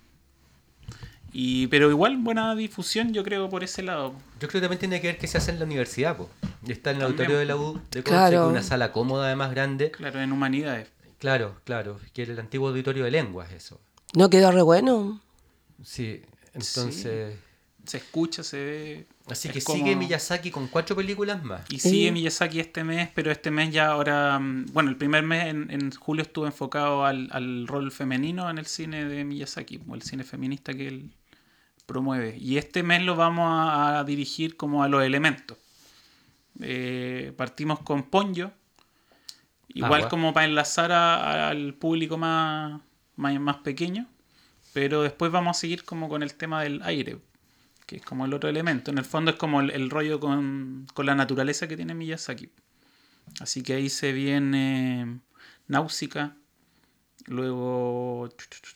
Speaker 5: Pero igual buena difusión, yo creo, por ese lado.
Speaker 3: Yo creo que también tiene que ver que se hace en la universidad, po. Y está en el
Speaker 5: También.
Speaker 3: auditorio de la U de Conce,
Speaker 4: Claro.
Speaker 3: con una sala cómoda, además grande.
Speaker 5: Claro, en humanidades.
Speaker 3: Claro, que era el antiguo auditorio de lenguas, eso.
Speaker 4: No quedó re bueno.
Speaker 3: Sí, entonces...
Speaker 5: Se escucha, se ve.
Speaker 3: Así
Speaker 5: es
Speaker 3: que
Speaker 5: como-
Speaker 3: sigue Miyazaki con 4 películas más.
Speaker 5: Y sigue Miyazaki este mes, pero este mes ya ahora... Bueno, el primer mes en julio estuvo enfocado al rol femenino en el cine de Miyazaki, o el cine feminista que él promueve. Y este mes lo vamos a dirigir como a los elementos. Partimos con Ponyo, igual
Speaker 3: Agua.
Speaker 5: como para enlazar al público más pequeño, pero después vamos a seguir como con el tema del aire, que es como el otro elemento. En el fondo es como el rollo con la naturaleza que tiene Miyazaki. Así que ahí se viene Náusica, luego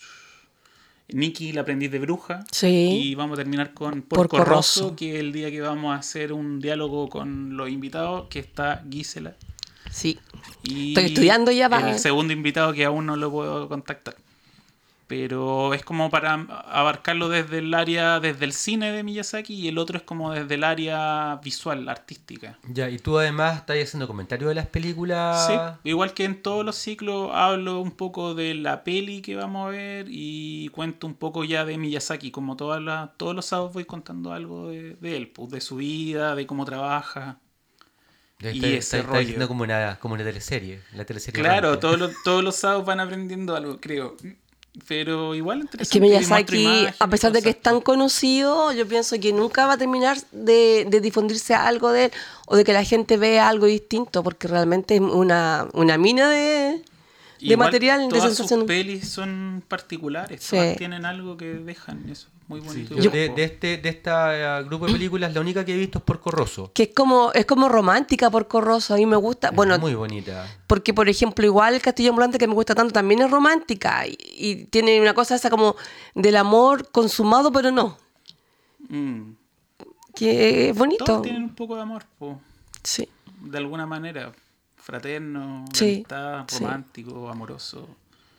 Speaker 5: Nikki, la aprendiz de bruja,
Speaker 4: Sí.
Speaker 5: y vamos a terminar con
Speaker 4: Porco
Speaker 5: Porco
Speaker 4: Rosso.
Speaker 5: Rosso, que es el día que vamos a hacer un diálogo con los invitados, que está Gisela.
Speaker 4: Sí.
Speaker 5: Y
Speaker 4: Estoy estudiando ya para...
Speaker 5: el segundo invitado que aún no lo puedo contactar. Pero es como para abarcarlo desde el área, desde el cine de Miyazaki, y el otro es como desde el área visual, artística.
Speaker 3: Ya, y tú además estás haciendo comentarios de las películas.
Speaker 5: Sí, igual que en todos los ciclos hablo un poco de la peli que vamos a ver y cuento un poco ya de Miyazaki, como todos los sábados voy contando algo de él, pues, de su vida, de cómo trabaja.
Speaker 3: Ya
Speaker 5: y
Speaker 3: está
Speaker 5: ese rollo.
Speaker 3: diciendo como una teleserie. La teleserie
Speaker 5: Claro,
Speaker 3: errante.
Speaker 5: todos los sábados van aprendiendo algo, creo. Pero igual
Speaker 4: Es
Speaker 5: interesante.
Speaker 4: que Miyazaki,
Speaker 5: muestro imágenes,
Speaker 4: a pesar de que es
Speaker 5: cosas.
Speaker 4: tan conocido, yo pienso que nunca va a terminar de difundirse algo de él o de que la gente vea algo distinto, porque realmente es una mina de
Speaker 5: Igual
Speaker 4: material, de
Speaker 5: todas
Speaker 4: sensación.
Speaker 5: sus pelis son particulares,
Speaker 4: Sí.
Speaker 5: todas tienen algo que dejan, eso es muy
Speaker 3: Sí,
Speaker 5: bonito.
Speaker 3: yo de este grupo de películas, la única que he visto es Porco Rosso.
Speaker 4: Que es como romántica por Rosso, a mí me gusta.
Speaker 3: Es
Speaker 4: Bueno,
Speaker 3: muy bonita.
Speaker 4: porque por ejemplo, igual el Castillo Ambulante, que me gusta tanto, también es romántica y tiene una cosa esa como del amor consumado, pero no,
Speaker 5: Mm.
Speaker 4: que es bonito.
Speaker 5: Todos tienen un poco de amor, po,
Speaker 4: Sí.
Speaker 5: de alguna manera. Fraterno, de
Speaker 4: Sí,
Speaker 5: amistad,
Speaker 4: sí.
Speaker 5: romántico, amoroso.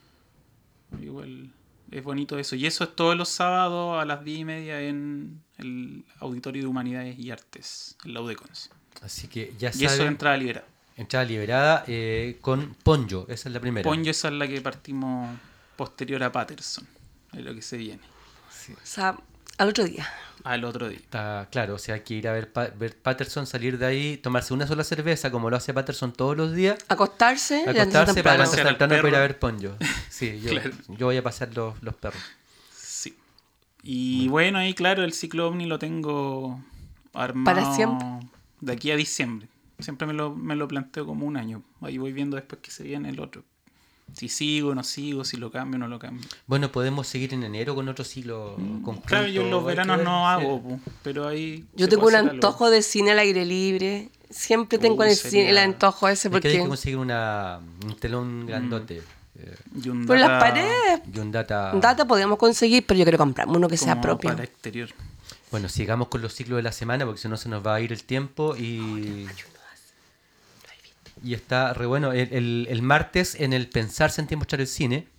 Speaker 5: Igual es bonito eso. Y eso es todos los sábados a las 10:30 en el Auditorio de Humanidades y Artes, en la UDECONS.
Speaker 3: Así que ya
Speaker 5: Y eso es
Speaker 3: saben,
Speaker 5: entrada liberada.
Speaker 3: entrada liberada con Ponyo. Esa es la primera.
Speaker 5: Ponyo, esa es la que partimos posterior a Patterson, es lo que se viene.
Speaker 4: O sea, al otro día.
Speaker 5: Al otro día.
Speaker 3: Está claro, o sea, hay que ir a ver Patterson, salir de ahí, tomarse una sola cerveza, como lo hace Patterson todos los días,
Speaker 4: Acostarse, levantarse
Speaker 3: acostarse para
Speaker 4: temprano.
Speaker 3: levantarse
Speaker 5: Pasear al
Speaker 3: temprano para ir a
Speaker 5: perro.
Speaker 3: ver Ponyo. Sí,
Speaker 5: Claro.
Speaker 3: yo voy a pasear los perros.
Speaker 5: Sí. Y bueno, ahí claro, el ciclo OVNI lo tengo armado
Speaker 4: Para siempre.
Speaker 5: de aquí a diciembre. Siempre me lo planteo como un año. Ahí voy viendo después que se viene el otro. Si sigo, no sigo, si lo cambio, no lo cambio.
Speaker 3: Bueno, podemos seguir en enero con otro ciclo conjunto.
Speaker 5: Claro, yo en los
Speaker 3: hay que
Speaker 5: veranos
Speaker 3: ver,
Speaker 5: no
Speaker 3: sí.
Speaker 5: hago, pu, pero ahí...
Speaker 4: Yo
Speaker 5: se
Speaker 4: tengo un
Speaker 5: puede hacer algo.
Speaker 4: antojo de cine al aire libre. Siempre tengo en el
Speaker 5: sería-
Speaker 4: cine el antojo ese
Speaker 3: Es que hay
Speaker 4: porque...
Speaker 3: que conseguir un telón grandote.
Speaker 5: Y un
Speaker 4: Por las
Speaker 5: data
Speaker 4: paredes.
Speaker 3: Y un data...
Speaker 4: Data podemos conseguir, pero yo quiero comprarme uno que sea
Speaker 5: como
Speaker 4: propio.
Speaker 5: para exterior.
Speaker 3: Bueno, sigamos con los ciclos de la semana porque si no se nos va a ir el tiempo y está re bueno. El martes en el Pensarse en Tiempo Mostrar el Cine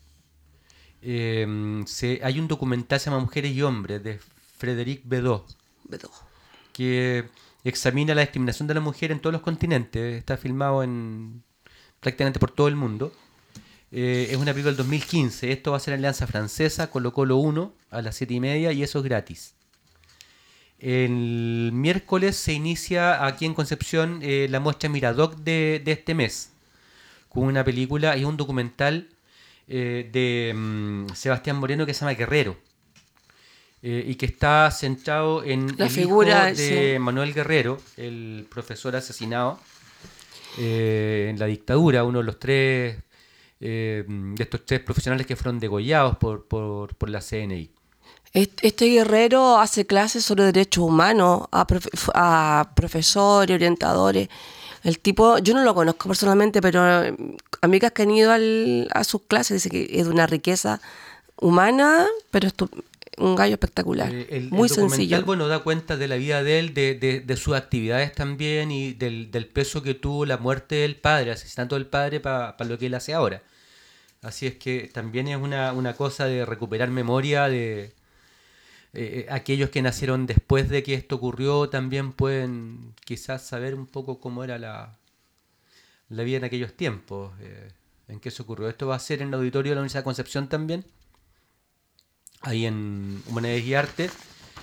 Speaker 3: hay un documental que se llama Mujeres y Hombres de Frédéric Bedos
Speaker 4: Beto.
Speaker 3: que examina la discriminación de la mujer en todos los continentes. Está filmado prácticamente por todo el mundo. Es una película del 2015. Esto va a ser en Alianza Francesa, Colo Colo 1 a las 7:30 y eso es gratis. El miércoles se inicia aquí en Concepción la muestra Miradoc de este mes, con una película y un documental de Sebastián Moreno que se llama Guerrero, y que está centrado en
Speaker 4: La
Speaker 3: el
Speaker 4: figura,
Speaker 3: hijo de
Speaker 4: sí.
Speaker 3: Manuel Guerrero, el profesor asesinado en la dictadura, uno de los tres de estos 3 profesionales que fueron degollados por la CNI.
Speaker 4: Este guerrero hace clases sobre derechos humanos a profesores, orientadores. El tipo, yo no lo conozco personalmente, pero amigas que han ido a sus clases dicen que es de una riqueza humana, pero un gallo espectacular. Muy
Speaker 3: el
Speaker 4: sencillo.
Speaker 3: Bueno, da cuenta de la vida de él, de sus actividades también y del peso que tuvo la muerte del padre, asesinato del padre para lo que él hace ahora. Así es que también es una cosa de recuperar memoria de aquellos que nacieron después de que esto ocurrió, también pueden quizás saber un poco cómo era la vida en aquellos tiempos, en qué se ocurrió. Esto va a ser en el auditorio de la Universidad de Concepción también, ahí en Humanidades y Arte,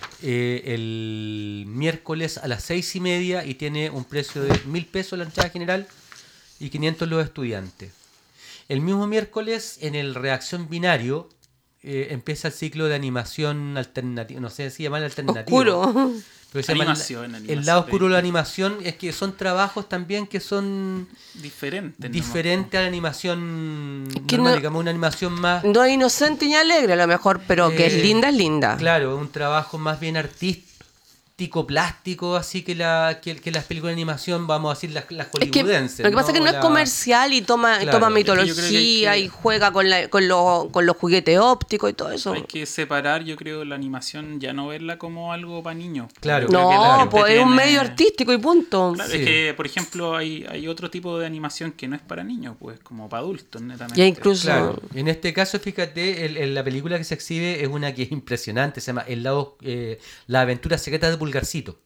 Speaker 3: el miércoles a las 6:30 y tiene un precio de 1.000 pesos la entrada general y 500 los estudiantes. El mismo miércoles en el Reacción Binario empieza el ciclo de animación alternativa, no sé si llaman alternativo.
Speaker 4: Oscuro.
Speaker 3: Pero se llama
Speaker 5: Animación.
Speaker 3: el lado oscuro de la animación, es que son trabajos también que son
Speaker 5: diferente
Speaker 3: a la animación
Speaker 4: que
Speaker 3: normal,
Speaker 4: no-
Speaker 3: digamos, una animación más...
Speaker 4: No es inocente ni alegre a lo mejor, pero que es linda, es linda.
Speaker 3: Claro, un trabajo más bien artístico, plástico, así que las películas de animación, vamos a decir las
Speaker 4: Es que,
Speaker 3: hollywoodenses.
Speaker 4: lo que pasa es que no es comercial y toma
Speaker 3: Claro.
Speaker 4: toma
Speaker 3: Es que
Speaker 5: yo creo
Speaker 4: mitología
Speaker 5: que
Speaker 4: y juega con los juguetes ópticos y todo eso.
Speaker 5: Hay que separar, yo creo, la animación, ya no verla como algo para niños.
Speaker 3: Claro.
Speaker 5: Yo creo que la
Speaker 4: No,
Speaker 5: gente
Speaker 4: pues es un
Speaker 5: tiene-
Speaker 4: medio artístico y punto.
Speaker 5: Claro,
Speaker 3: Sí.
Speaker 5: es que, por ejemplo, hay otro tipo de animación que no es para niños, pues, como para adultos, netamente.
Speaker 4: Ya incluso
Speaker 3: Claro, en este caso, fíjate, la película que se exhibe es una que es impresionante, se llama La aventura secreta de Pulgarcito.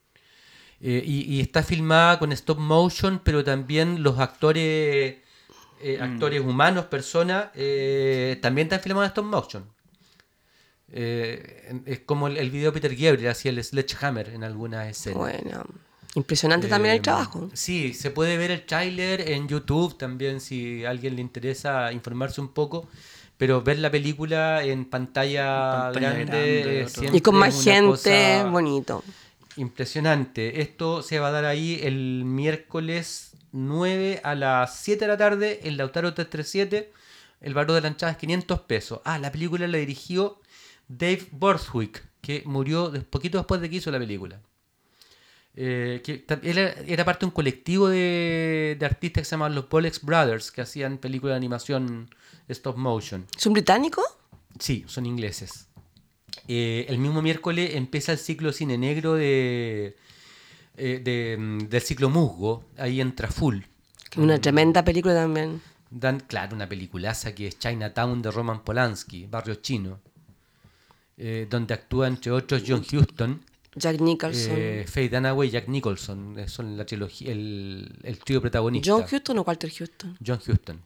Speaker 3: Y está filmada con stop motion, pero también los actores humanos, personas, también están filmados en stop motion. Es como el video de Peter Gabriel, hacía el Sledgehammer en algunas escenas.
Speaker 4: bueno, impresionante también el trabajo.
Speaker 3: Sí, se puede ver el tráiler en YouTube también si a alguien le interesa informarse un poco, pero ver la película en pantalla grande
Speaker 5: grande,
Speaker 3: siempre
Speaker 4: Y con más
Speaker 3: es una
Speaker 4: gente,
Speaker 3: cosa
Speaker 4: bonito.
Speaker 3: impresionante. Esto se va a dar ahí el miércoles 9 a las 7 de la tarde en Lautaro 337. El valor de la entrada es 500 pesos. La película la dirigió Dave Borthwick, que murió poquito después de que hizo la película. Él era parte de un colectivo de artistas que se llamaban los Bolex Brothers, que hacían películas de animación stop motion.
Speaker 4: ¿Son británicos?
Speaker 3: Sí, son ingleses. El mismo miércoles empieza el ciclo cine negro del ciclo Musgo, ahí en Traful.
Speaker 4: Que una tremenda película también.
Speaker 3: Dan, claro, una peliculaza que es Chinatown de Roman Polanski, Barrio Chino, donde actúa entre otros John Huston,
Speaker 4: Jack Nicholson.
Speaker 3: Faye Dunaway y Jack Nicholson. Son la trilogía, el trío protagonista.
Speaker 4: ¿John Huston o Walter Huston?
Speaker 3: John Huston.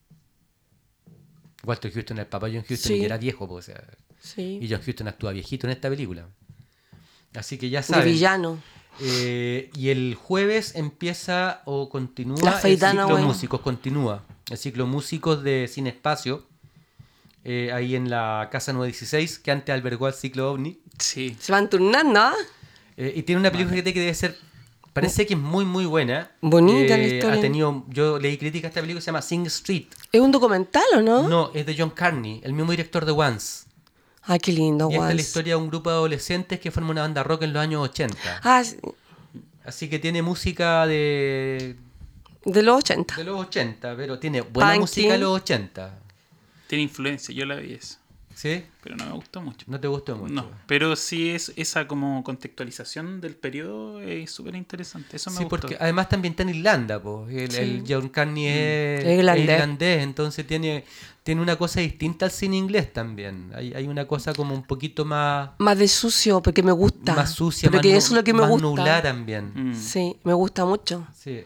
Speaker 3: Walter Huston, el papá de John Huston,
Speaker 4: Sí.
Speaker 3: que era viejo, pues, o sea,
Speaker 4: Sí.
Speaker 3: y John Huston actúa viejito en esta película. Así que ya
Speaker 4: De
Speaker 3: saben.
Speaker 4: villano.
Speaker 3: Y el jueves empieza o continúa
Speaker 4: La
Speaker 3: el
Speaker 4: Faidana,
Speaker 3: ciclo
Speaker 4: güey.
Speaker 3: músicos, continúa el ciclo músicos de Cine Espacio, ahí en la Casa 916, que antes albergó al ciclo OVNI.
Speaker 5: Sí.
Speaker 4: Se van turnando, ¿ah?
Speaker 3: Y tiene una película que debe ser, parece que es muy muy buena.
Speaker 4: Bonita la historia.
Speaker 3: Yo leí crítica a esta película, se llama Sing Street.
Speaker 4: ¿Es un documental o no?
Speaker 3: No, es de John Carney, el mismo director de Once.
Speaker 4: Ay, qué lindo,
Speaker 3: Y esta es la
Speaker 4: Once.
Speaker 3: historia de un grupo de adolescentes que forma una banda rock en los años 80.
Speaker 4: Ah, sí,
Speaker 3: Así que tiene música de
Speaker 4: de los 80.
Speaker 3: los 80, pero tiene buena
Speaker 4: Punky.
Speaker 3: música de los 80.
Speaker 5: Tiene influencia, yo la vi eso.
Speaker 3: ¿Sí?
Speaker 5: Pero no me gustó mucho.
Speaker 3: ¿No te gustó mucho?
Speaker 5: No, pero sí es esa como contextualización del periodo es súper interesante. Eso me
Speaker 3: Sí,
Speaker 5: gustó.
Speaker 3: porque además también está en Irlanda, pues. El John Carney es
Speaker 4: Irlandés.
Speaker 3: irlandés, entonces tiene una cosa distinta al cine inglés también. Hay una cosa como un poquito más
Speaker 4: Más de sucio, porque me gusta.
Speaker 3: más sucia,
Speaker 4: Pero
Speaker 3: más,
Speaker 4: que eso es lo que me
Speaker 3: más
Speaker 4: gusta.
Speaker 3: nublada también.
Speaker 4: Sí, me gusta mucho.
Speaker 3: Sí.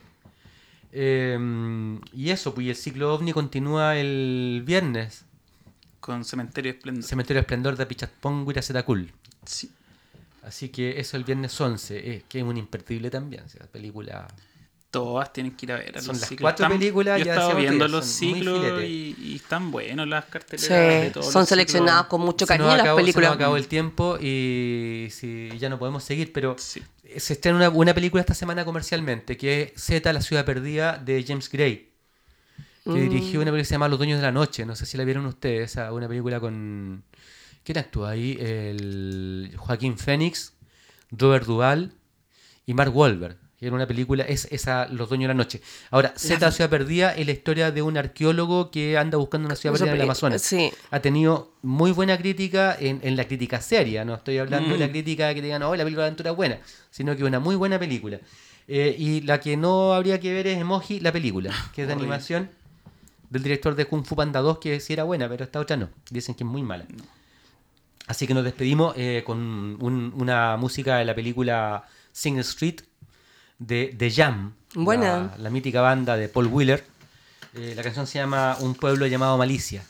Speaker 3: Y eso, pues y el ciclo OVNI continúa el viernes.
Speaker 5: Con Cementerio de Esplendor.
Speaker 3: Cementerio de Esplendor de Pichapong Huirazetacul.
Speaker 5: Sí.
Speaker 3: Así que eso el viernes 11, que es un imperdible también. O sea, película...
Speaker 5: Todas tienen que ir a ver.
Speaker 3: Son
Speaker 5: los
Speaker 3: las
Speaker 5: ciclos.
Speaker 3: 4 películas,
Speaker 5: Yo he
Speaker 3: ya
Speaker 5: estado
Speaker 3: decíamos
Speaker 5: viendo
Speaker 3: que
Speaker 5: los
Speaker 3: son muy
Speaker 5: ciclos
Speaker 3: filete.
Speaker 5: y están buenos las carteleras
Speaker 4: Sí,
Speaker 5: de todos
Speaker 4: son
Speaker 5: los
Speaker 4: seleccionadas
Speaker 5: ciclos.
Speaker 4: con mucho
Speaker 3: Se nos
Speaker 4: cariño las
Speaker 3: acabó-
Speaker 4: películas.
Speaker 3: Se nos acabó el tiempo y ya no podemos seguir, pero
Speaker 5: Sí.
Speaker 3: se estrena una película esta semana comercialmente, que es Z, la ciudad perdida, de James Gray. que dirigió una película que se llama Los Dueños de la Noche. No sé si la vieron ustedes. Una película con... ¿Quién actúa ahí? El Joaquín Phoenix, Robert Duvall y Mark Wahlberg. Era una película, es esa, Los Dueños de la Noche. Ahora, Z, la Ciudad Perdida, es la historia de un arqueólogo que anda buscando una ciudad perdida en el Amazonas.
Speaker 4: Sí.
Speaker 3: Ha tenido muy buena crítica en la crítica seria. No estoy hablando de la crítica que te digan, oh, la película de aventura es buena, sino que una muy buena película. Y la que no habría que ver es Emoji, la película, que es de animación del director de Kung Fu Panda 2, que sí era buena, pero esta otra no. Dicen que es muy mala. Así que nos despedimos con una música de la película Sing Street, de Jam,
Speaker 4: buena.
Speaker 3: La mítica banda de Paul Wheeler. La canción se llama Un pueblo llamado Malicia.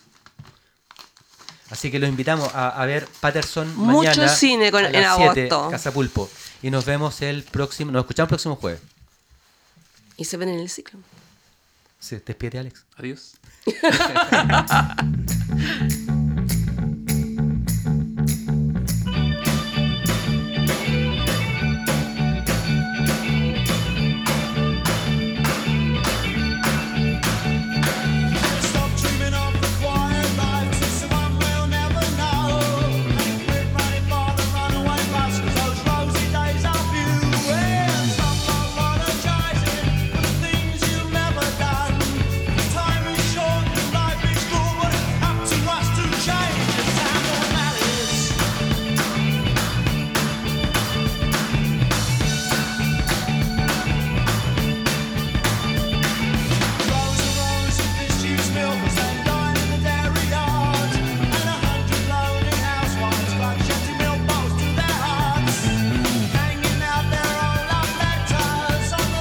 Speaker 3: Así que los invitamos a ver Patterson
Speaker 4: mucho
Speaker 3: mañana
Speaker 4: cine
Speaker 3: a las
Speaker 4: en
Speaker 3: 7,
Speaker 4: agosto.
Speaker 3: Casa Pulpo. Y nos vemos nos escuchamos el próximo jueves.
Speaker 4: Y se ven en el ciclo.
Speaker 3: Se despide, Alex.
Speaker 5: Adiós.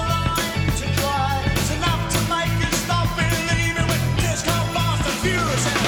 Speaker 8: Furious